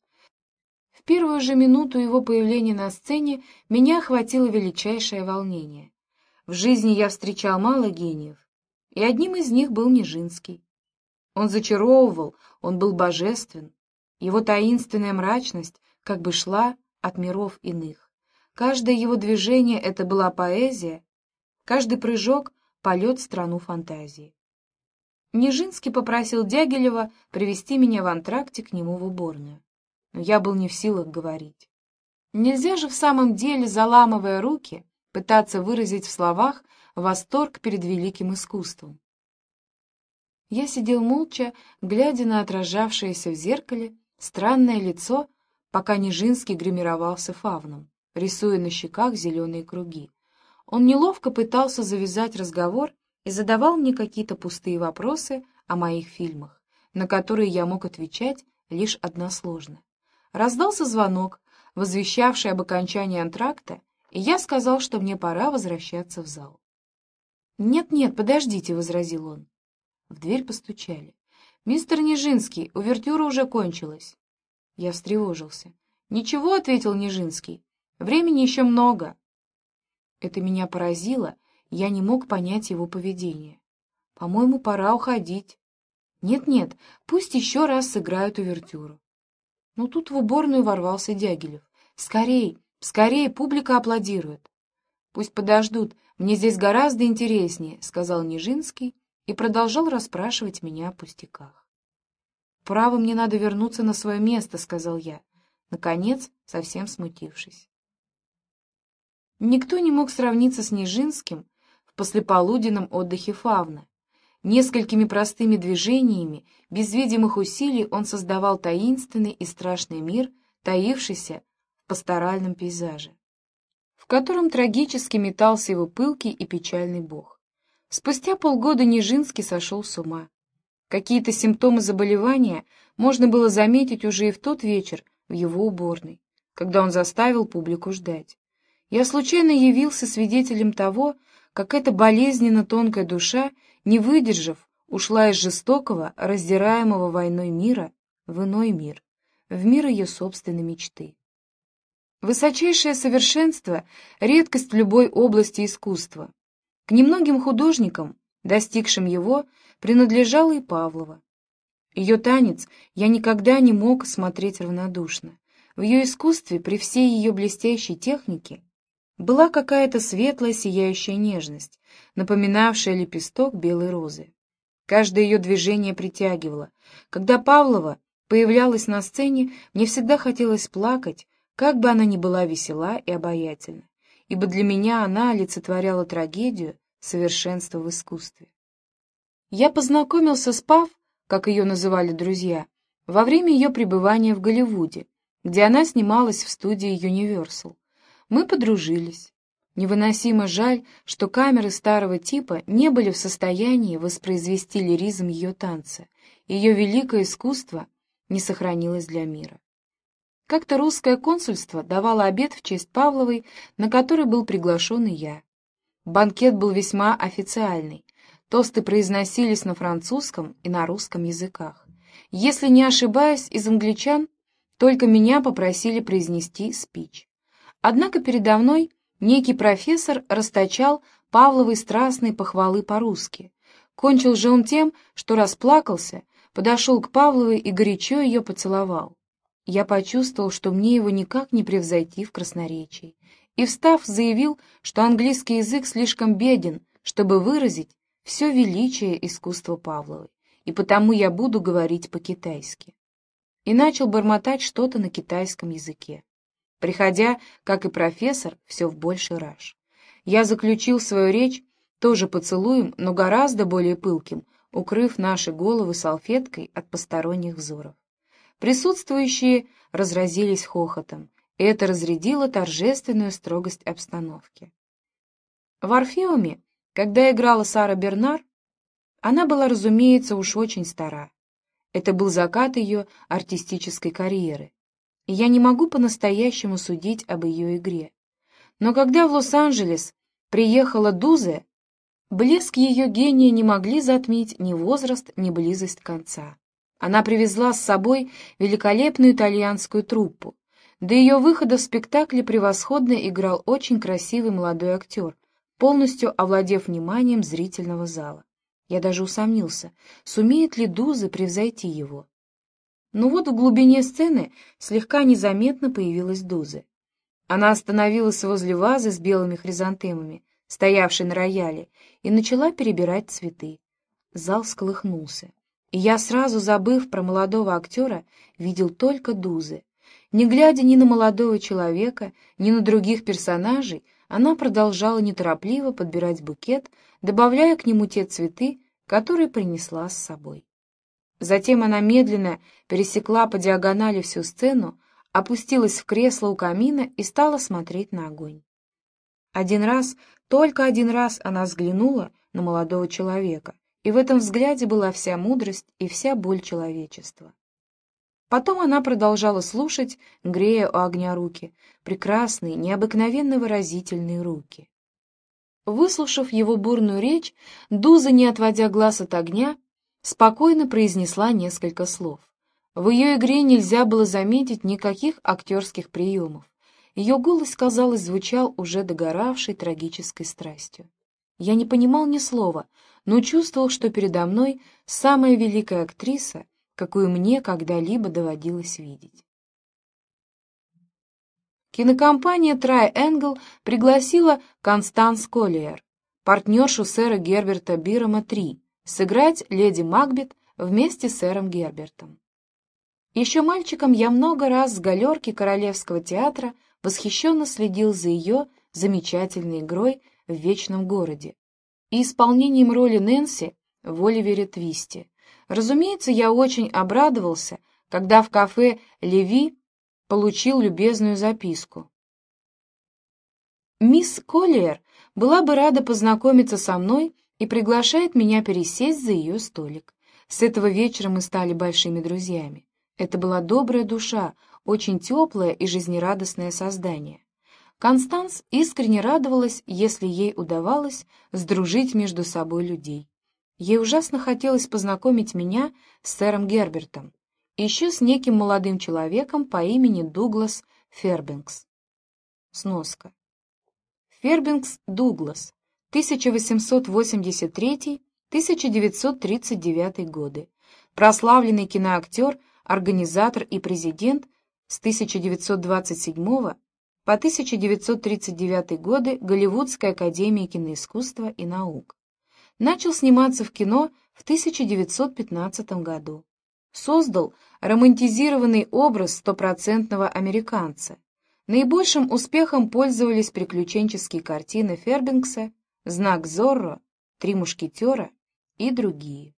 В первую же минуту его появления на сцене меня охватило величайшее волнение. В жизни я встречал мало гениев, и одним из них был Нижинский. Он зачаровывал, он был божествен. Его таинственная мрачность как бы шла от миров иных. Каждое его движение — это была поэзия, каждый прыжок — полет в страну фантазии. Нижинский попросил Дягилева привести меня в антракте к нему в уборную. Но я был не в силах говорить. Нельзя же в самом деле, заламывая руки, пытаться выразить в словах восторг перед великим искусством. Я сидел молча, глядя на отражавшееся в зеркале странное лицо, пока Нижинский гримировался фавном, рисуя на щеках зеленые круги. Он неловко пытался завязать разговор и задавал мне какие-то пустые вопросы о моих фильмах, на которые я мог отвечать лишь односложно. Раздался звонок, возвещавший об окончании антракта, и я сказал, что мне пора возвращаться в зал. «Нет-нет, подождите», — возразил он. В дверь постучали. «Мистер Нижинский, увертюра уже кончилась». Я встревожился. «Ничего», — ответил Нижинский, — «времени еще много». Это меня поразило, я не мог понять его поведение. «По-моему, пора уходить». «Нет-нет, пусть еще раз сыграют увертюру». Но тут в уборную ворвался Дягилев. «Скорей, скорей, публика аплодирует». «Пусть подождут, мне здесь гораздо интереснее», — сказал Нижинский и продолжал расспрашивать меня о пустяках. «Право, мне надо вернуться на свое место», — сказал я, наконец, совсем смутившись. Никто не мог сравниться с Нижинским в послеполуденном отдыхе фавна. Несколькими простыми движениями, без видимых усилий, он создавал таинственный и страшный мир, таившийся в пасторальном пейзаже, в котором трагически метался его пылкий и печальный бог. Спустя полгода Нижинский сошел с ума. Какие-то симптомы заболевания можно было заметить уже и в тот вечер в его уборной, когда он заставил публику ждать. Я случайно явился свидетелем того, как эта болезненно тонкая душа, не выдержав, ушла из жестокого, раздираемого войной мира в иной мир, в мир ее собственной мечты. Высочайшее совершенство — редкость в любой области искусства. К немногим художникам, достигшим его, принадлежала и Павлова. Ее танец я никогда не мог смотреть равнодушно. В ее искусстве, при всей ее блестящей технике, была какая-то светлая сияющая нежность, напоминавшая лепесток белой розы. Каждое ее движение притягивало. Когда Павлова появлялась на сцене, мне всегда хотелось плакать, как бы она ни была весела и обаятельна, ибо для меня она олицетворяла трагедию совершенства в искусстве. Я познакомился с Пав, как ее называли друзья, во время ее пребывания в Голливуде, где она снималась в студии Universal. Мы подружились. Невыносимо жаль, что камеры старого типа не были в состоянии воспроизвести лиризм ее танца, и ее великое искусство не сохранилось для мира. Как-то русское консульство давало обед в честь Павловой, на который был приглашен и я. Банкет был весьма официальный. Тосты произносились на французском и на русском языках. Если не ошибаюсь, из англичан только меня попросили произнести спич. Однако передо мной некий профессор расточал Павловой страстные похвалы по-русски. Кончил же он тем, что расплакался, подошел к Павловой и горячо ее поцеловал. Я почувствовал, что мне его никак не превзойти в красноречии, и, встав, заявил, что английский язык слишком беден, чтобы выразить все величие искусства Павловой, и потому я буду говорить по-китайски. И начал бормотать что-то на китайском языке, приходя, как и профессор, все в больший раж. Я заключил свою речь тоже поцелуем, но гораздо более пылким, укрыв наши головы салфеткой от посторонних взоров. Присутствующие разразились хохотом, и это разрядило торжественную строгость обстановки. В «Орфеуме», когда играла Сара Бернар, она была, разумеется, уж очень стара. Это был закат ее артистической карьеры, и я не могу по-настоящему судить об ее игре. Но когда в Лос-Анджелес приехала Дузе, блеск ее гения не могли затмить ни возраст, ни близость конца. Она привезла с собой великолепную итальянскую труппу. До ее выхода в спектакле превосходно играл очень красивый молодой актер, полностью овладев вниманием зрительного зала. Я даже усомнился, сумеет ли Дузе превзойти его. Но вот в глубине сцены слегка незаметно появилась Дузе. Она остановилась возле вазы с белыми хризантемами, стоявшей на рояле, и начала перебирать цветы. Зал всколыхнулся, и я, сразу забыв про молодого актера, видел только Дузе. Не глядя ни на молодого человека, ни на других персонажей, она продолжала неторопливо подбирать букет, добавляя к нему те цветы, которые принесла с собой. Затем она медленно пересекла по диагонали всю сцену, опустилась в кресло у камина и стала смотреть на огонь. Один раз, только один раз она взглянула на молодого человека, и в этом взгляде была вся мудрость и вся боль человечества. Потом она продолжала слушать, грея у огня руки, прекрасные, необыкновенно выразительные руки. Выслушав его бурную речь, Дуза, не отводя глаз от огня, спокойно произнесла несколько слов. В ее игре нельзя было заметить никаких актерских приемов. Ее голос, казалось, звучал уже догоравшей трагической страстью. Я не понимал ни слова, но чувствовал, что передо мной самая великая актриса, какую мне когда-либо доводилось видеть. Кинокомпания Triangle пригласила Констанс Коллиер, партнершу сэра Герберта Бирама три, сыграть леди Макбет вместе с сэром Гербертом. Еще мальчиком я много раз с галерки Королевского театра восхищенно следил за ее замечательной игрой в «Вечном городе» и исполнением роли Нэнси в «Оливере Твисте». Разумеется, я очень обрадовался, когда в кафе «Леви» получил любезную записку. Мисс Коллиер была бы рада познакомиться со мной и приглашает меня пересесть за ее столик. С этого вечера мы стали большими друзьями. Это была добрая душа, очень теплое и жизнерадостное создание. Констанс искренне радовалась, если ей удавалось сдружить между собой людей. Ей ужасно хотелось познакомить меня с сэром Гербертом и еще с неким молодым человеком по имени Дуглас Фербенкс. Сноска. Фербенкс Дуглас, тысяча восемьсот восемьдесят третий — тысяча девятьсот тридцать девятый годы, прославленный киноактер, организатор и президент с тысяча девятьсот двадцать седьмого по тысяча девятьсот тридцать девятый годы Голливудской академии киноискусства и наук. Начал сниматься в кино в тысяча девятьсот пятнадцатом году. Создал романтизированный образ стопроцентного американца. Наибольшим успехом пользовались приключенческие картины Фербенкса «Знак Зорро», «Три мушкетера» и другие.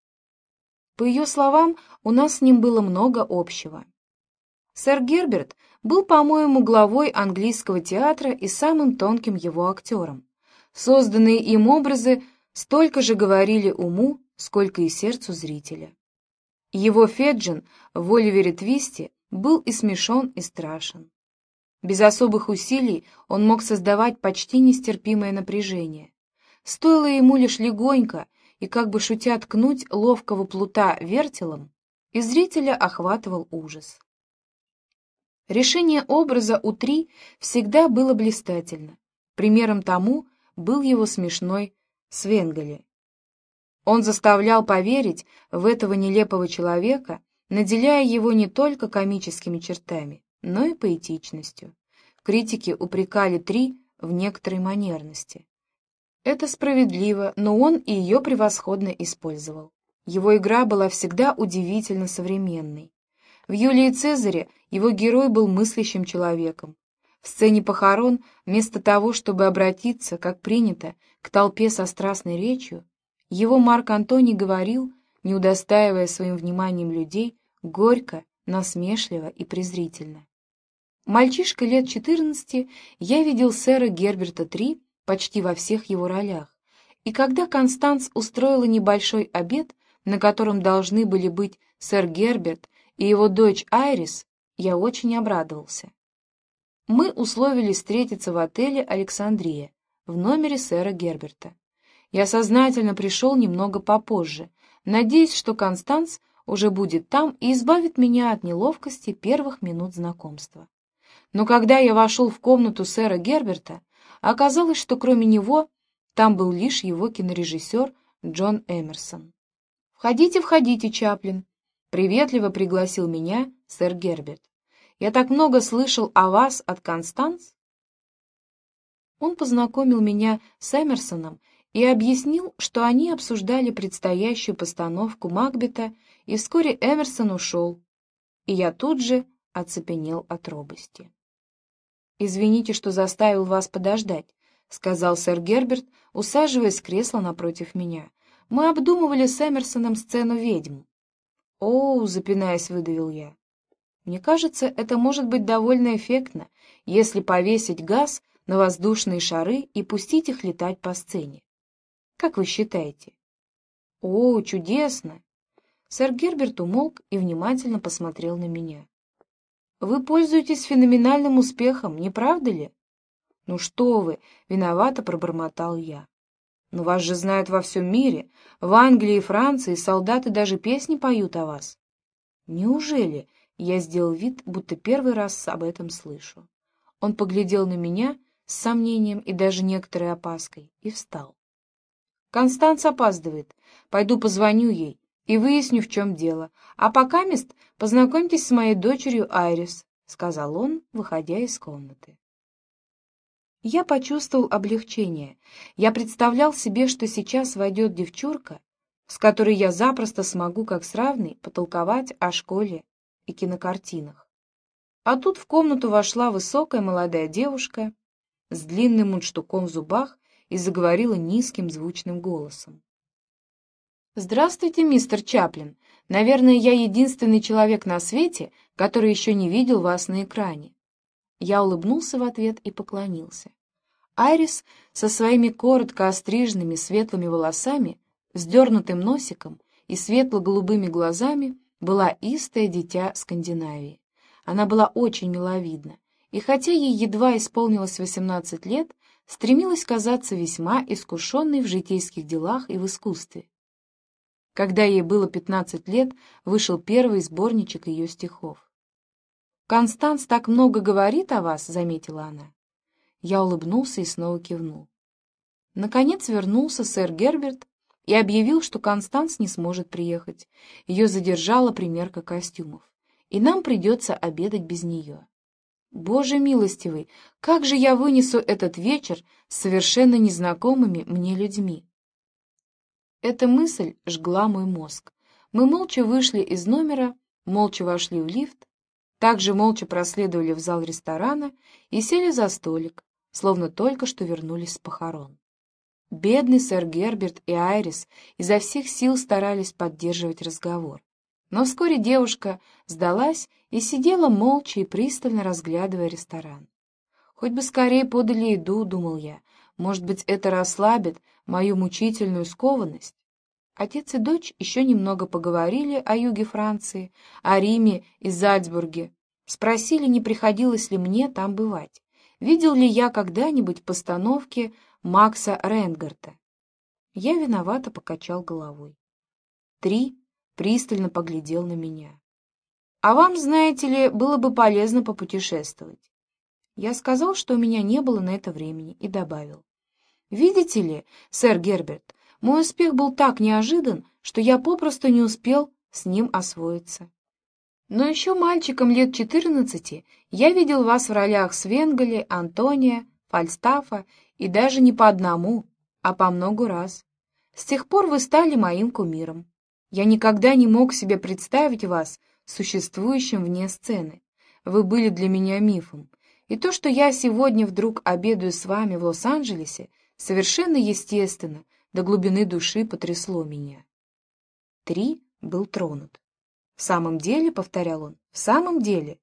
По ее словам, у нас с ним было много общего. Сэр Герберт был, по-моему, главой английского театра и самым тонким его актером. Созданные им образы столько же говорили уму, сколько и сердцу зрителя. Его Феджин в «Оливере Твисте» был и смешон, и страшен. Без особых усилий он мог создавать почти нестерпимое напряжение. Стоило ему лишь легонько и, как бы шутя, ткнуть ловкого плута вертелом, и зрителя охватывал ужас. Решение образа у Три всегда было блистательно. Примером тому был его смешной Свенгали. Он заставлял поверить в этого нелепого человека, наделяя его не только комическими чертами, но и поэтичностью. Критики упрекали Три в некоторой манерности. Это справедливо, но он и ее превосходно использовал. Его игра была всегда удивительно современной. В «Юлии Цезаре» его герой был мыслящим человеком. В сцене похорон, вместо того, чтобы обратиться, как принято, к толпе со страстной речью, его Марк Антоний говорил, не удостаивая своим вниманием людей, горько, насмешливо и презрительно. Мальчишкой лет четырнадцати я видел сэра Герберта Три почти во всех его ролях, и когда Констанс устроила небольшой обед, на котором должны были быть сэр Герберт и его дочь Айрис, я очень обрадовался. Мы условились встретиться в отеле «Александрия» в номере сэра Герберта. Я сознательно пришел немного попозже, надеясь, что Констанс уже будет там и избавит меня от неловкости первых минут знакомства. Но когда я вошел в комнату сэра Герберта, оказалось, что кроме него там был лишь его кинорежиссер Джон Эмерсон. «Входите, входите, Чаплин», — приветливо пригласил меня сэр Герберт. «Я так много слышал о вас от Констанс». Он познакомил меня с Эмерсоном и объяснил, что они обсуждали предстоящую постановку Макбета, и вскоре Эмерсон ушел, и я тут же оцепенел от робости. «Извините, что заставил вас подождать», — сказал сэр Герберт, усаживаясь в кресло напротив меня. «Мы обдумывали с Эмерсоном сцену «Ведьм». «О», — запинаясь, выдавил я. «Мне кажется, это может быть довольно эффектно, если повесить газ на воздушные шары и пустить их летать по сцене. Как вы считаете?» «О, чудесно!» Сэр Герберт умолк и внимательно посмотрел на меня. «Вы пользуетесь феноменальным успехом, не правда ли?» «Ну что вы!» — виновато пробормотал я. «Но вас же знают во всем мире. В Англии и Франции солдаты даже песни поют о вас». «Неужели?» — я сделал вид, будто первый раз об этом слышу. Он поглядел на меня с сомнением и даже некоторой опаской и встал. «Констанс опаздывает. Пойду позвоню ей и выясню, в чем дело. А пока мест познакомьтесь с моей дочерью Айрис», — сказал он, выходя из комнаты. Я почувствовал облегчение. Я представлял себе, что сейчас войдет девчурка, с которой я запросто смогу, как с равной, потолковать о школе и кинокартинах. А тут в комнату вошла высокая молодая девушка с длинным мундштуком в зубах и заговорила низким звучным голосом. «Здравствуйте, мистер Чаплин. Наверное, я единственный человек на свете, который еще не видел вас на экране». Я улыбнулся в ответ и поклонился. Айрис со своими коротко остриженными светлыми волосами, вздернутым носиком и светло-голубыми глазами была истое дитя Скандинавии. Она была очень миловидна, и хотя ей едва исполнилось восемнадцать лет, стремилась казаться весьма искушенной в житейских делах и в искусстве. Когда ей было пятнадцать лет, вышел первый сборничек ее стихов. «Констанс так много говорит о вас», — заметила она. Я улыбнулся и снова кивнул. Наконец вернулся сэр Герберт и объявил, что Констанс не сможет приехать. Ее задержала примерка костюмов, и нам придется обедать без нее. Боже милостивый, как же я вынесу этот вечер с совершенно незнакомыми мне людьми? Эта мысль жгла мой мозг. Мы молча вышли из номера, молча вошли в лифт, также молча проследовали в зал ресторана и сели за столик, словно только что вернулись с похорон. Бедный сэр Герберт и Айрис изо всех сил старались поддерживать разговор. Но вскоре девушка сдалась и сидела молча и пристально разглядывая ресторан. «Хоть бы скорее подали еду», — думал я, — «может быть, это расслабит мою мучительную скованность». Отец и дочь еще немного поговорили о юге Франции, о Риме и Зальцбурге, спросили, не приходилось ли мне там бывать, видел ли я когда-нибудь постановки Макса Рейнгарта. Я виновато покачал головой. Три пристально поглядел на меня. «А вам, знаете ли, было бы полезно попутешествовать». Я сказал, что у меня не было на это времени, и добавил. «Видите ли, сэр Герберт, мой успех был так неожидан, что я попросту не успел с ним освоиться. Но еще мальчиком лет четырнадцати я видел вас в ролях Свенгаля, Антония, Фальстафа, и даже не по одному, а по многу раз. С тех пор вы стали моим кумиром. Я никогда не мог себе представить вас существующим вне сцены. Вы были для меня мифом. И то, что я сегодня вдруг обедаю с вами в Лос-Анджелесе, совершенно естественно, до глубины души потрясло меня». Три был тронут. «В самом деле», — повторял он, — «в самом деле».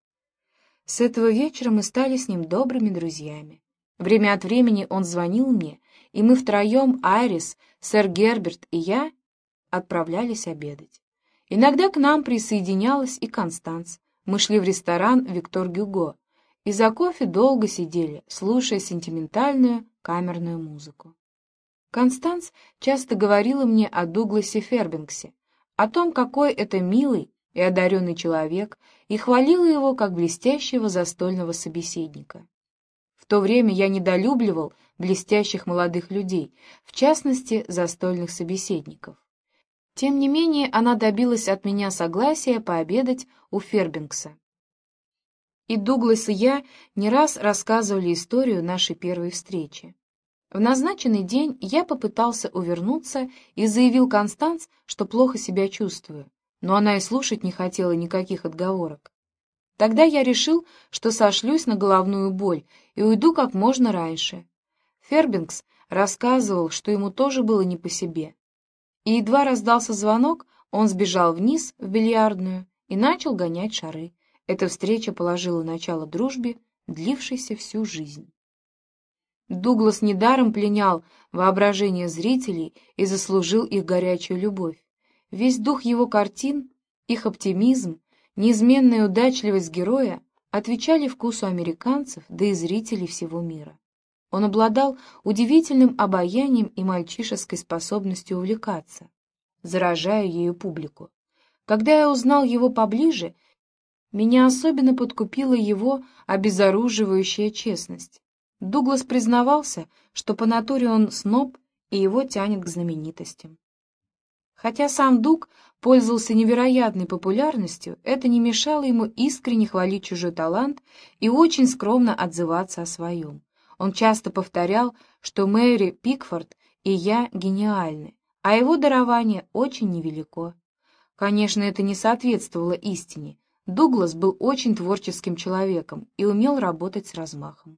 С этого вечера мы стали с ним добрыми друзьями. Время от времени он звонил мне, и мы втроем, Айрис, сэр Герберт и я, отправлялись обедать. Иногда к нам присоединялась и Констанс. Мы шли в ресторан «Виктор Гюго» и за кофе долго сидели, слушая сентиментальную камерную музыку. Констанс часто говорила мне о Дугласе Фербенксе, о том, какой это милый и одаренный человек, и хвалила его как блестящего застольного собеседника. В то время я недолюбливал блестящих молодых людей, в частности, застольных собеседников. Тем не менее, она добилась от меня согласия пообедать у Фербенкса. И Дуглас и я не раз рассказывали историю нашей первой встречи. В назначенный день я попытался увернуться и заявил Констанс, что плохо себя чувствую, но она и слушать не хотела никаких отговорок. Тогда я решил, что сошлюсь на головную боль и уйду как можно раньше. Фербенкс рассказывал, что ему тоже было не по себе. И едва раздался звонок, он сбежал вниз в бильярдную и начал гонять шары. Эта встреча положила начало дружбе, длившейся всю жизнь. Дуглас недаром пленял воображение зрителей и заслужил их горячую любовь. Весь дух его картин, их оптимизм, неизменная удачливость героя отвечали вкусу американцев, да и зрителей всего мира. Он обладал удивительным обаянием и мальчишеской способностью увлекаться, заражая ею публику. Когда я узнал его поближе, меня особенно подкупила его обезоруживающая честность. Дуглас признавался, что по натуре он сноб, и его тянет к знаменитостям. Хотя сам Дуг пользовался невероятной популярностью, это не мешало ему искренне хвалить чужой талант и очень скромно отзываться о своем. Он часто повторял, что Мэри Пикфорд и я гениальны, а его дарование очень невелико. Конечно, это не соответствовало истине. Дуглас был очень творческим человеком и умел работать с размахом.